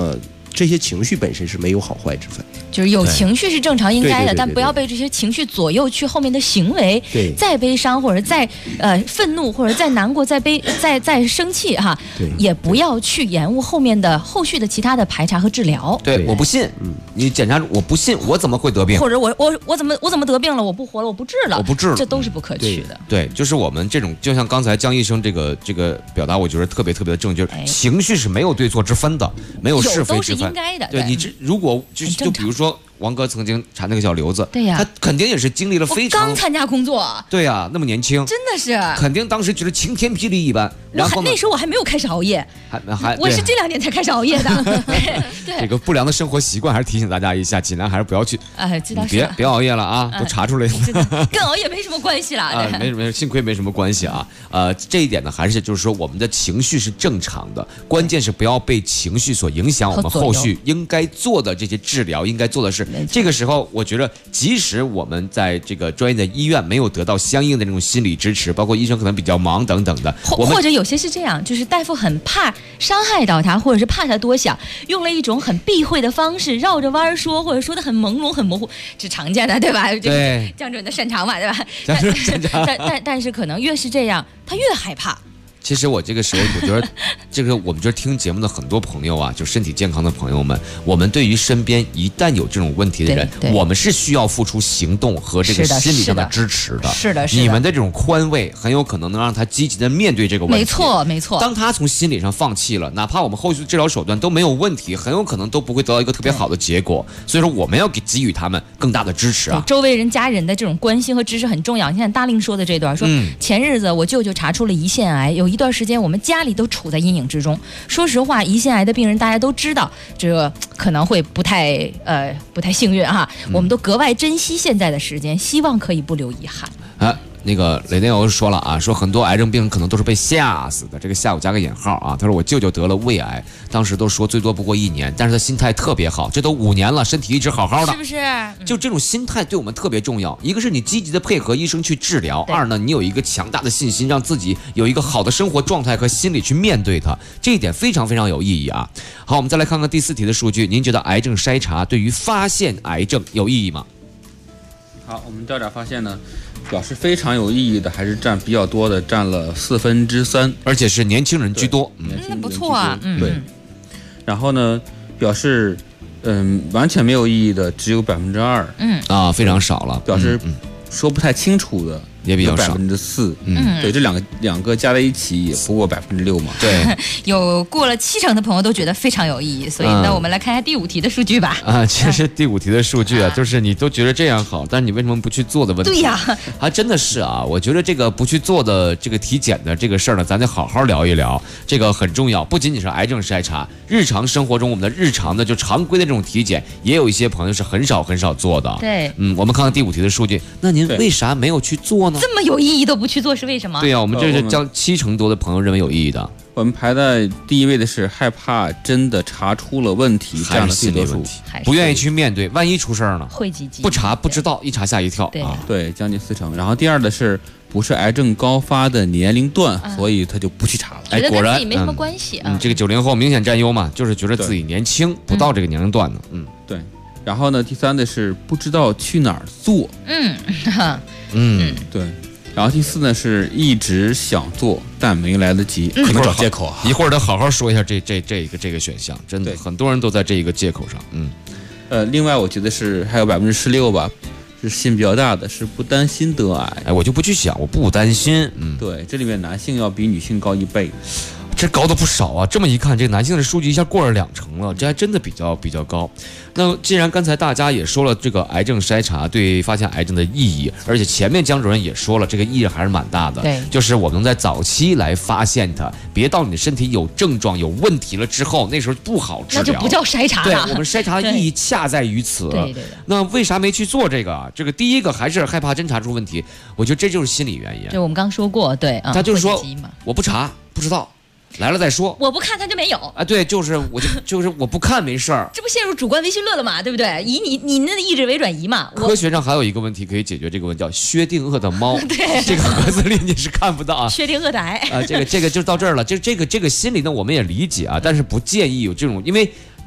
S15: 这些情绪本身是没有好坏之分，
S5: 就是有情绪是正常应该的，但不要被这些情绪左右去后面的行为，再悲伤或者再愤怒或者再难过、再生气哈，也不要去延误后面的后续的其他的排查和治疗。
S6: 对，我不信，你检查我不信，我怎么会得病？
S5: 或者我怎么得病了？我不活了，我不治了，这都是不可取的。
S6: 对，就是我们这种，就像刚才江医生这个表达，我觉得特别的正确。情绪是没有对错之分的，没有是非之分。
S5: 应该的，
S6: 对你如果就比如说王哥曾经查那个小刘子，
S5: 对呀，
S6: 他肯定也是经历了非常，
S5: 刚参加工作，
S6: 对呀，那么年轻，
S5: 真的是，
S6: 肯定当时觉得晴天霹雳一般。然后
S5: 那时候我还没有开始熬夜，我是这2年才开始熬夜的。对，
S6: 这个不良的生活习惯还是提醒大家一下，尽量还是不要去，别熬夜了啊，都查出来了，
S5: 跟熬夜没什么关系啦。
S6: 没，幸亏没什么关系啊。这一点呢，还是就是说我们的情绪是正常的，关键是不要被情绪所影响。我们后续应该做的这些治疗，应该做的是，这个时候我觉得，即使我们在这个专业的医院没有得到相应的这种心理支持，包括医生可能比较忙等等的，
S5: 或者有些是这样，就是大夫很怕伤害到他，或者是怕他多想，用了一种很避讳的方式，绕着弯说，或者说的很朦胧、很模糊，是常见的，对吧？
S6: 对，
S5: 江主任的擅长嘛，对吧？但是可能越是这样，他越害怕。
S6: 其实我这个时候，我觉得，我们这听节目的很多朋友啊，就身体健康的朋友们，我们对于身边一旦有这种问题的人，我们是需要付出行动和这个心理上的支持的。
S5: 是的，
S6: 你们的这种宽慰，很有可能能让他积极的面对这个问题。
S5: 没错。
S6: 当他从心理上放弃了，哪怕我们后续治疗手段都没有问题，很有可能都不会得到一个特别好的结果。所以说，我们要给予他们更大的支持啊。
S5: 周围人、家人的这种关心和支持很重要。你看大令说的这段，说前日子我舅舅查出了胰腺癌，有一段时间我们家里都处在阴影之中。说实话，胰腺癌的病人大家都知道，这可能会不太幸运哈。我们都格外珍惜现在的时间，希望可以不留遗憾。
S6: 那个雷电欧说了啊，说很多癌症病人可能都是被吓死的，这个吓我加个引号啊。他说我舅舅得了胃癌，当时都说最多不过1年，但是他心态特别好，这都5年了，身体一直好好的，
S5: 是不是？
S6: 就这种心态对我们特别重要。一个是你积极的配合医生去治疗，二呢，你有一个强大的信心，让自己有一个好的生活状态和心理去面对它，这一点非常有意义啊。好，我们再来看看第4题的数据，您觉得癌症筛查对于发现癌症有意义吗？
S13: 好，我们调查发现呢，表示非常有意义的还是占比较多的，占了3/4，
S6: 而且是年轻人居多。
S5: 那不错啊。
S13: 对。然后呢，表示完全没有意义的只有2%。
S6: 非常少了。
S13: 表示说不太清楚的
S6: 也比较少
S13: ，4%。对，这两个加在一起也不过6%嘛。
S6: 对，
S5: 有过了70%的朋友都觉得非常有意义，所以那我们来看一下第5题的数据吧。
S6: 其实第5题的数据啊，就是你都觉得这样好，但你为什么不去做的问题？
S5: 对呀，
S6: 还真的是啊。我觉得这个不去做的这个体检的这个事儿呢，咱得好好聊一聊，这个很重要。不仅仅是癌症筛查，日常生活中我们的日常的就常规的这种体检，也有一些朋友是很少做的。
S5: 对，
S6: 我们看看第5题的数据，那您为啥没有去做呢？
S5: 这么有意义都不去做是为什么？
S6: 对呀，我们这是将70%多的朋友认为有意义的。
S13: 我们排在第1位的是害怕真的查出了问题，这样的心理问题，
S6: 不愿意去面对，万一出事儿呢？
S5: 讳疾忌医，
S6: 不查不知道，一查吓一跳。
S13: 对，将近40%。然后第2的是不是癌症高发的年龄段，所以他就不去查了。
S5: 觉得跟自己没什么关系啊。
S6: 这个90后明显占优嘛，就是觉得自己年轻，不到这个年龄段呢。
S13: 对。然后呢，第3的是不知道去哪儿做。对。然后第4呢是一直想做但没来得及，可能找借口啊。
S6: 一会儿得好好说一下这个选项，真的很多人都在这一个借口上。
S13: 另外我觉得是还有16%吧，是心比较大的，是不担心得癌。
S6: 我就不去想，我不担心。
S13: 对，这里面男性要比女性高1倍。
S6: 这高的不少啊！这么一看，这个男性的数据一下过了20%了，这还真的比较高。那既然刚才大家也说了这个癌症筛查对发现癌症的意义，而且前面江主任也说了，这个意义还是蛮大的。
S5: 对，
S6: 就是我们能在早期来发现它，别到你的身体有症状、有问题了之后，那时候不好治疗。
S5: 那就不叫筛查了。
S6: 对，我们筛查的意义恰在于此。
S5: 对。
S6: 那为啥没去做这个啊？这个第一个还是害怕真查出问题，我觉得这就是心理原因。
S5: 对，我们刚说过，对，
S6: 他就是说我不查，不知道。来了再说，
S5: 我不看他就没有
S6: 啊！对，就是我不看没事儿，
S5: 这不陷入主观唯心论了嘛？对不对？以你那意志为转移嘛？
S6: 科学上还有一个问题可以解决这个问题，叫薛定谔的猫。
S5: 对，
S6: 这个盒子里你是看不到啊。
S5: 薛定谔的癌
S6: 这个就到这儿了。这个心理呢，我们也理解啊，但是不建议有这种，因为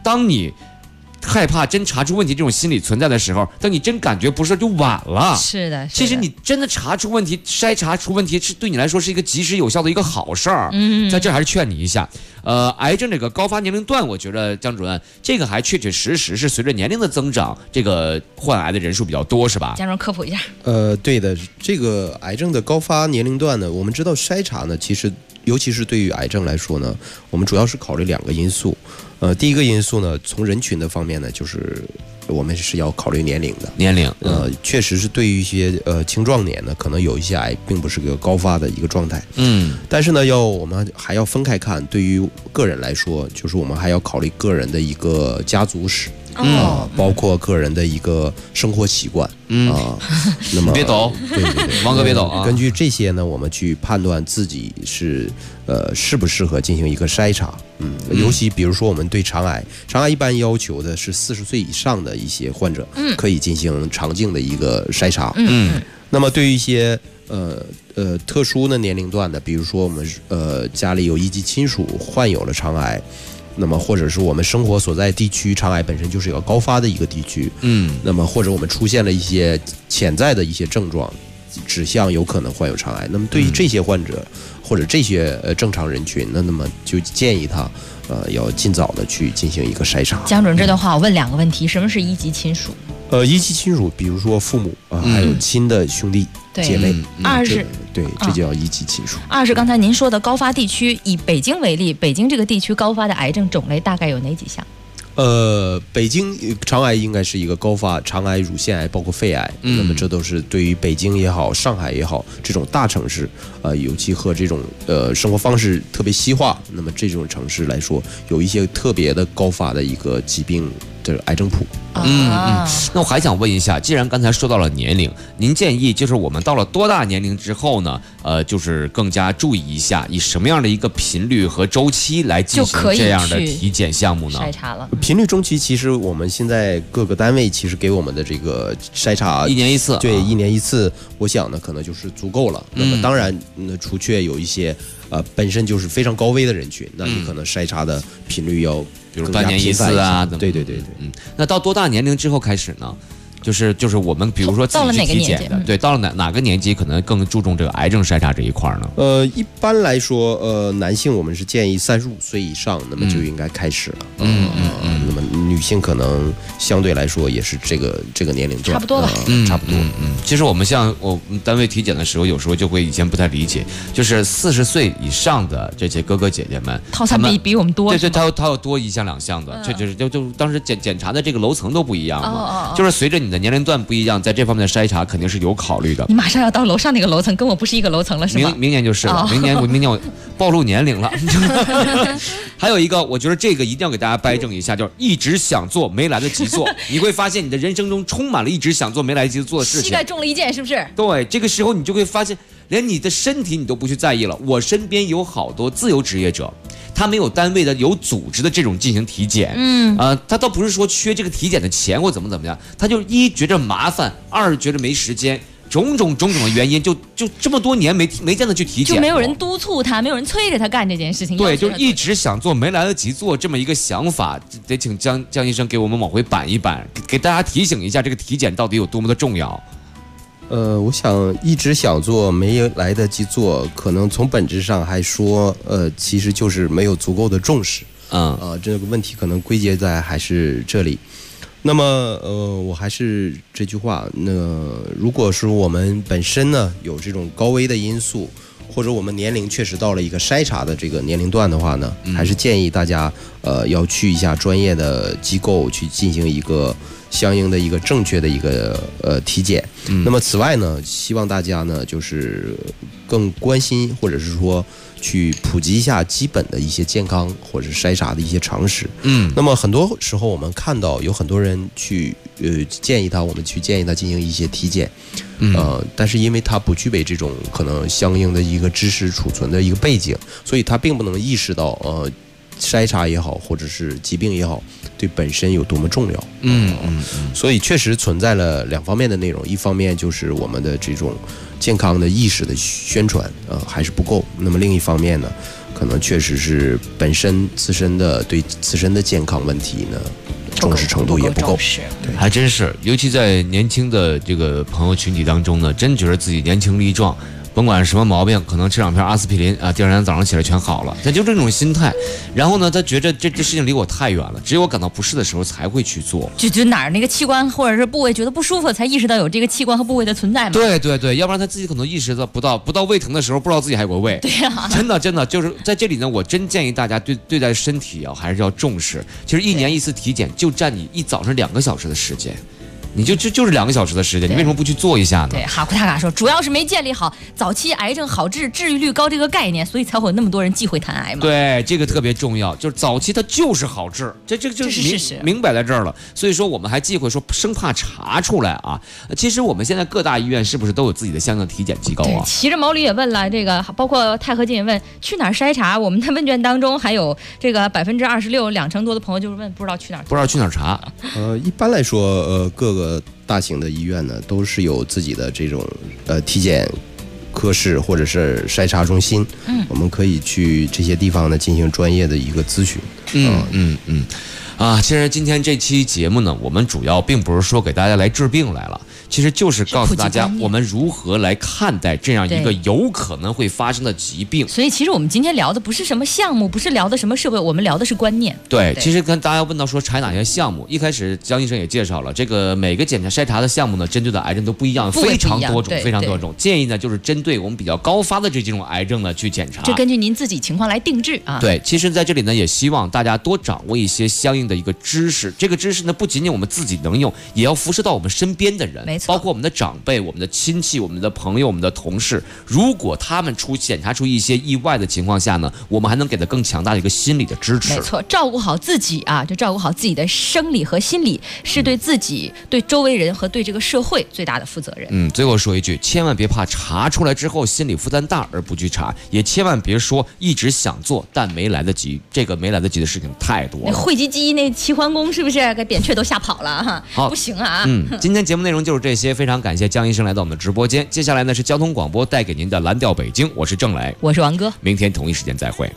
S6: 当你害怕真查出问题这种心理存在的时候，等你真感觉不是就晚了。
S5: 是的，
S6: 其实你真的查出问题，筛查出问题是对你来说是一个及时有效的一个好事儿。在这还是劝你一下，癌症这个高发年龄段，我觉得江主任这个还确确实实是随着年龄的增长，这个患癌的人数比较多，是吧？
S5: 江主任科普一下。
S15: 对的，这个癌症的高发年龄段呢，我们知道筛查呢，其实尤其是对于癌症来说呢，我们主要是考虑2个因素。第一个因素呢，从人群的方面呢，就是我们是要考虑年龄的。
S6: 年龄，
S15: 确实是对于一些青壮年呢，可能有一些癌并不是个高发的一个状态。但是呢，我们还要分开看。对于个人来说，就是我们还要考虑个人的一个家族史。包括个人的一个生活习惯那么
S6: 别抖，
S15: 对，
S6: 王哥别抖啊！
S15: 根据这些呢，我们去判断自己是适不适合进行一个筛查。尤其比如说我们对肠癌一般要求的是40岁以上的一些患者可以进行肠镜的一个筛查。那么对于一些特殊的年龄段的，比如说我们家里有一级亲属患有了肠癌。那么或者是我们生活所在地区肠癌本身就是一个高发的一个地区，那么或者我们出现了一些潜在的一些症状，指向有可能患有肠癌。那么对于这些患者或者这些正常人群，那么就建议他要尽早的去进行一个筛查。
S5: 江主任这段话我问2个问题，什么是一级亲属？
S15: 一级亲属，比如说父母还有亲的兄弟姐妹。
S5: 2是
S15: 对，这就叫一级亲属。
S5: 2是刚才您说的高发地区，以北京为例，北京这个地区高发的癌症种类大概有哪几项？
S15: 北京肠癌应该是一个高发，肠癌、乳腺癌包括肺癌，那么这都是对于北京也好、上海也好这种大城市，尤其和这种生活方式特别西化，那么这种城市来说，有一些特别的高发的一个疾病的癌症谱。
S6: 那我还想问一下，既然刚才说到了年龄，您建议就是我们到了多大年龄之后呢？就是更加注意一下，以什么样的一个频率和周期来进行这样的体检项目呢？
S5: 筛查了。
S15: 频率周期其实我们现在各个单位其实给我们的这个筛查
S6: 1年1次，
S15: 对，1年1次，我想呢可能就是足够了。那么当然，除却有一些本身就是非常高危的人群，那你可能筛查的频率要。
S6: 比如半年1次啊，
S15: 对，
S6: 那到多大年龄之后开始呢？就是我们比如说自己去体检的，对，到了哪个年纪可能更注重这个癌症筛查这一块呢？
S15: 一般来说，男性我们是建议35岁以上，那么就应该开始了。那么女性可能相对来说也是这个年龄段，
S5: 差不多吧。
S15: 差不多。
S6: 其实我们像我们单位体检的时候，有时候就会以前不太理解，就是40岁以上的这些哥哥姐姐们，
S5: 套餐比我们多。
S6: 对，他要多1项2项的，就当时检查的这个楼层都不一样嘛，就是随着你的年龄段不一样，在这方面的筛查肯定是有考虑的。
S5: 你马上要到楼上那个楼层，跟我不是一个楼层了，是吗？
S6: 明年就是了，明年我暴露年龄了。还有一个，我觉得这个一定要给大家掰正一下，就是一直想做没来得及做，你会发现你的人生中充满了一直想做没来得及做的事情。
S5: 膝盖中了一箭，是不是？
S6: 对，这个时候你就会发现，连你的身体你都不去在意了。我身边有好多自由职业者，他没有单位的有组织的这种进行体检，他倒不是说缺这个体检的钱或怎么样，他就1觉着麻烦，2觉着没时间。种种的原因，就这么多年没见他去体检，
S5: 就没有人督促他，没有人催着他干这件事情。
S6: 对，就一直想做，没来得及做这么一个想法，得请江医生给我们往回扳一扳，给大家提醒一下，这个体检到底有多么的重要。
S15: 我想一直想做，没来得及做，可能从本质上还说，其实就是没有足够的重视。这个问题可能归结在还是这里。那么我还是这句话，如果是我们本身呢有这种高危的因素，或者我们年龄确实到了一个筛查的这个年龄段的话呢，还是建议大家要去一下专业的机构去进行一个相应的一个正确的一个体检。那么此外呢，希望大家呢就是更关心或者是说去普及一下基本的一些健康或者是筛查的一些常识。那么很多时候我们看到有很多人去建议他进行一些体检，但是因为他不具备这种可能相应的一个知识储存的一个背景，所以他并不能意识到筛查也好或者是疾病也好对本身有多么重要。所以确实存在了2方面的内容，一方面就是我们的这种健康的意识的宣传还是不够，那么另一方面呢，可可能确实是自身的健康问题呢，重视程度也不够。
S6: 对，还真是，尤其在年轻的这个朋友群体当中呢，真觉得自己年轻力壮。甭管什么毛病，可能吃2片阿司匹林啊，第二天早上起来全好了。他就这种心态，然后呢，他觉得这事情离我太远了，只有我感到不适的时候才会去做。
S5: 就哪儿那个器官或者是部位觉得不舒服，才意识到有这个器官和部位的存在嘛。
S6: 对对对，要不然他自己可能意识到不到胃疼的时候，不知道自己还有个胃。
S5: 对呀，
S6: 真的就是在这里呢，我真建议大家对待身体啊，还是要重视。其实1年1次体检就占你一早上2个小时的时间。你就是2个小时的时间，你为什么不去做一下呢？
S5: 对，哈库塔卡说，主要是没建立好早期癌症好治、治愈率高这个概念，所以才会有那么多人忌讳谈癌嘛。
S6: 对，这个特别重要，就是早期它就是好治，这
S5: 是事实，
S6: 明摆在这儿了。所以说我们还忌讳说生怕查出来啊。其实我们现在各大医院是不是都有自己的相应的体检机构啊？
S5: 骑着毛驴也问了，这个包括钛合金也问去哪儿筛查。我们的问卷当中还有这个26%，2成多的朋友就是问不知道去哪儿
S6: 查。
S15: 一般来说，各个大型的医院呢，都是有自己的这种体检科室或者是筛查中心，我们可以去这些地方呢进行专业的一个咨询。
S6: 其实今天这期节目呢，我们主要并不是说给大家来治病来了，其实就是告诉大家我们如何来看待这样一个有可能会发生的疾病。
S5: 所以其实我们今天聊的不是什么项目，不是聊的什么社会，我们聊的是观念。
S6: 对，其实跟大家问到说查哪些项目，一开始江医生也介绍了，这个每个检查筛查的项目呢，针对的癌症都不一样，非常多种。建议呢就是针对我们比较高发的这几种癌症呢去检查，
S5: 这根据您自己情况来定制啊。
S6: 对，其实在这里呢也希望大家多掌握一些相应的一个知识，这个知识呢不仅仅我们自己能用，也要辐射到我们身边的人，
S5: 没错，
S6: 包括我们的长辈、我们的亲戚、我们的朋友、我们的同事。如果他们检查出一些意外的情况下呢，我们还能给他更强大的一个心理的支持。
S5: 没错，照顾好自己啊，就照顾好自己的生理和心理，是对自己、对周围人和对这个社会最大的负责任。
S6: 最后说一句，千万别怕查出来之后心理负担大而不去查，也千万别说一直想做但没来得及，这个没来得及的事情太多了。
S5: 那惠及基那齐桓公是不是给扁鹊都吓跑了哈？
S6: 好，
S5: 不行啊！
S6: 今天节目内容就是这些，非常感谢江医生来到我们的直播间。接下来呢是交通广播带给您的蓝调北京，我是郑磊，
S5: 我是王哥，
S6: 明天同一时间再会。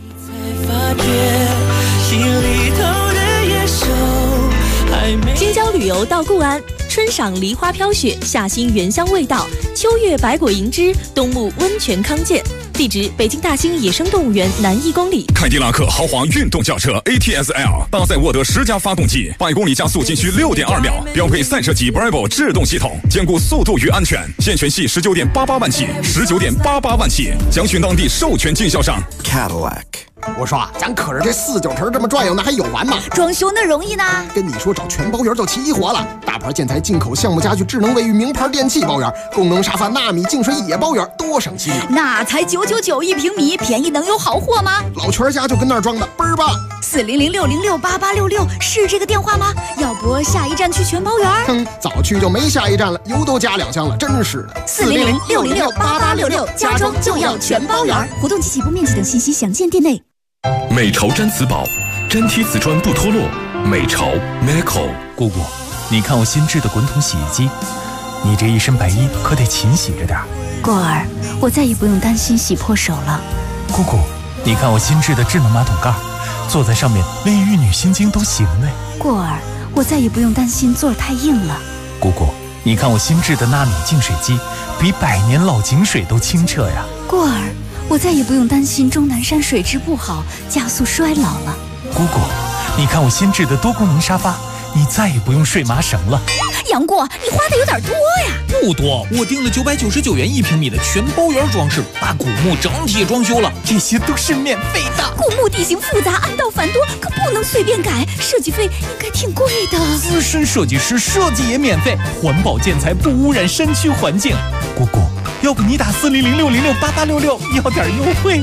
S2: 京郊旅游到固安，春赏梨花飘雪，夏欣原香味道，秋月百果银枝，冬沐温泉康健。地址：北京大兴野生动物园南1公里。
S10: 凯迪拉克豪华运动轿车 ATS-L 搭载沃德10加发动机，100公里加速仅需6.2秒，标配赛车级 Bravo 制动系统，兼顾速度与安全。现权系19.88万起，19.88万起，详询当地授权经销商
S9: Cadillac。我说咱可是这4、9成这么转悠，那还有完吗？
S11: 装修那容易呢？
S9: 跟你说，找全包圆就齐活了。大牌建材、进口项目家具、智能卫浴、名牌电器包圆，功能沙发、纳米净水也包圆，多省心啊！
S11: 那才999一平米，便宜能有好货吗？
S9: 老全家就跟那儿装的，倍儿棒。
S11: 400-606-8866是这个电话吗？要不下一站去全包圆？
S9: 早去就没下一站了，油都加2箱了，真是的。
S11: 400-606-8866，家装就要全包圆。活动及起步面积等信息详见店内。
S7: 美潮毡瓷宝，真贴瓷砖不脱落。美潮 Meco。
S23: 姑姑，你看我新制的滚筒洗衣机，你这一身白衣可得勤洗着点。
S4: 过儿，我再也不用担心洗破手了。
S23: 姑姑，你看我新制的智能马桶盖，坐在上面连玉女心经都行嘞。
S4: 过儿，我再也不用担心座儿太硬了。
S23: 姑姑，你看我新制的纳米净水机，比100年老井水都清澈呀。
S4: 过儿，我再也不用担心终南山水质不好，加速衰老了。
S23: 姑姑，你看我新制的多功能沙发，你再也不用睡麻绳了。
S11: 杨过，你花的有点多呀。
S22: 不多，我订了999元1平米的全包圆装饰，把古墓整体装修了，这些都是免费的。
S11: 古墓地形复杂，暗道繁多，可不能随便改，设计费应该挺贵的。
S22: 资深设计师设计也免费，环保建材不污染山区环境。
S23: 姑姑，要不你打400-606-8866要点优惠。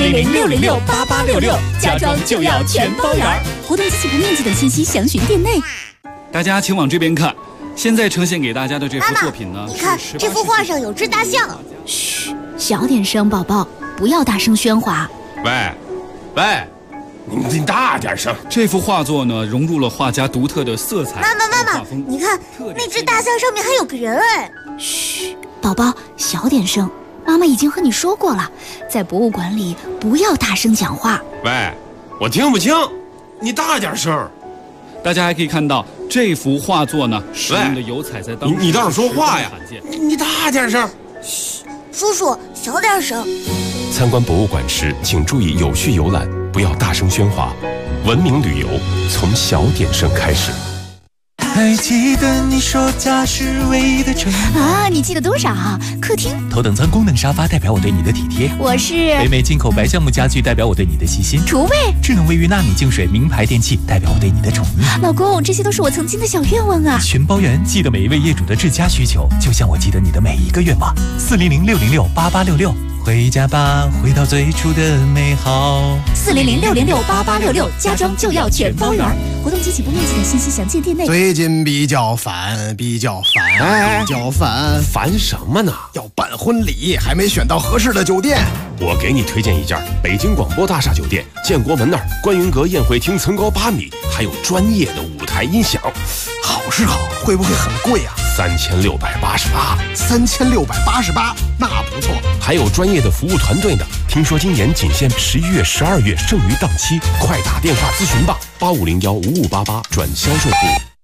S11: 400-606-8866，家装就要全包圆。活动及起步面积等信息详询店内。
S12: 大家请往这边看，现在呈现给大家的这幅作品呢，
S11: 你看这幅画上有只大象。
S4: 嘘，小点声，宝宝，不要大声喧哗。
S12: 喂，你大点声。这幅画作呢，融入了画家独特的色彩。
S11: 妈妈，你看那只大象上面还有个人哎。
S4: 嘘，宝宝，小点声，
S11: 妈妈已经和你说过了，在博物馆里不要大声讲话。
S14: 喂，我听不清，你大点声。
S12: 大家还可以看到这幅画作呢，使用的油彩在当时
S14: 你倒是说话呀！你大点声。
S17: 嘘，叔叔小点声。
S18: 参观博物馆时，请注意有序游览，不要大声喧哗。文明旅游从小点声开始。
S23: 还记得你说家是唯一的城
S11: 啊？你记得多少？客厅
S23: 头等舱功能沙发代表我对你的体贴，
S11: 我是
S23: 北美进口白橡木家具代表我对你的细心，
S11: 厨卫
S23: 智能卫浴纳米净水名牌电器代表我对你的宠溺。
S11: 老公，这些都是我曾经的小愿望啊！
S23: 全包圆，记得每一位业主的至佳需求，就像我记得你的每一个愿望。400-606-8866，回家吧，回到最初的美好。
S11: 400-606-8866，家装就要全包圆。活动及起步面积等信息详见店内。
S9: 最近比较烦，
S18: 烦什么呢？
S9: 要办婚礼，还没选到合适的酒店。
S18: 我给你推荐一家北京广播大厦酒店，建国门那儿观云阁宴会厅层高8米，还有专业的舞台音响。
S9: 好是好，会不会很贵啊
S18: ？3688。
S9: 3688，那不错。
S18: 还有专业的服务团队呢。听说今年仅限11月、12月剩余档期，快打电话咨询吧，8501-5588转销售部。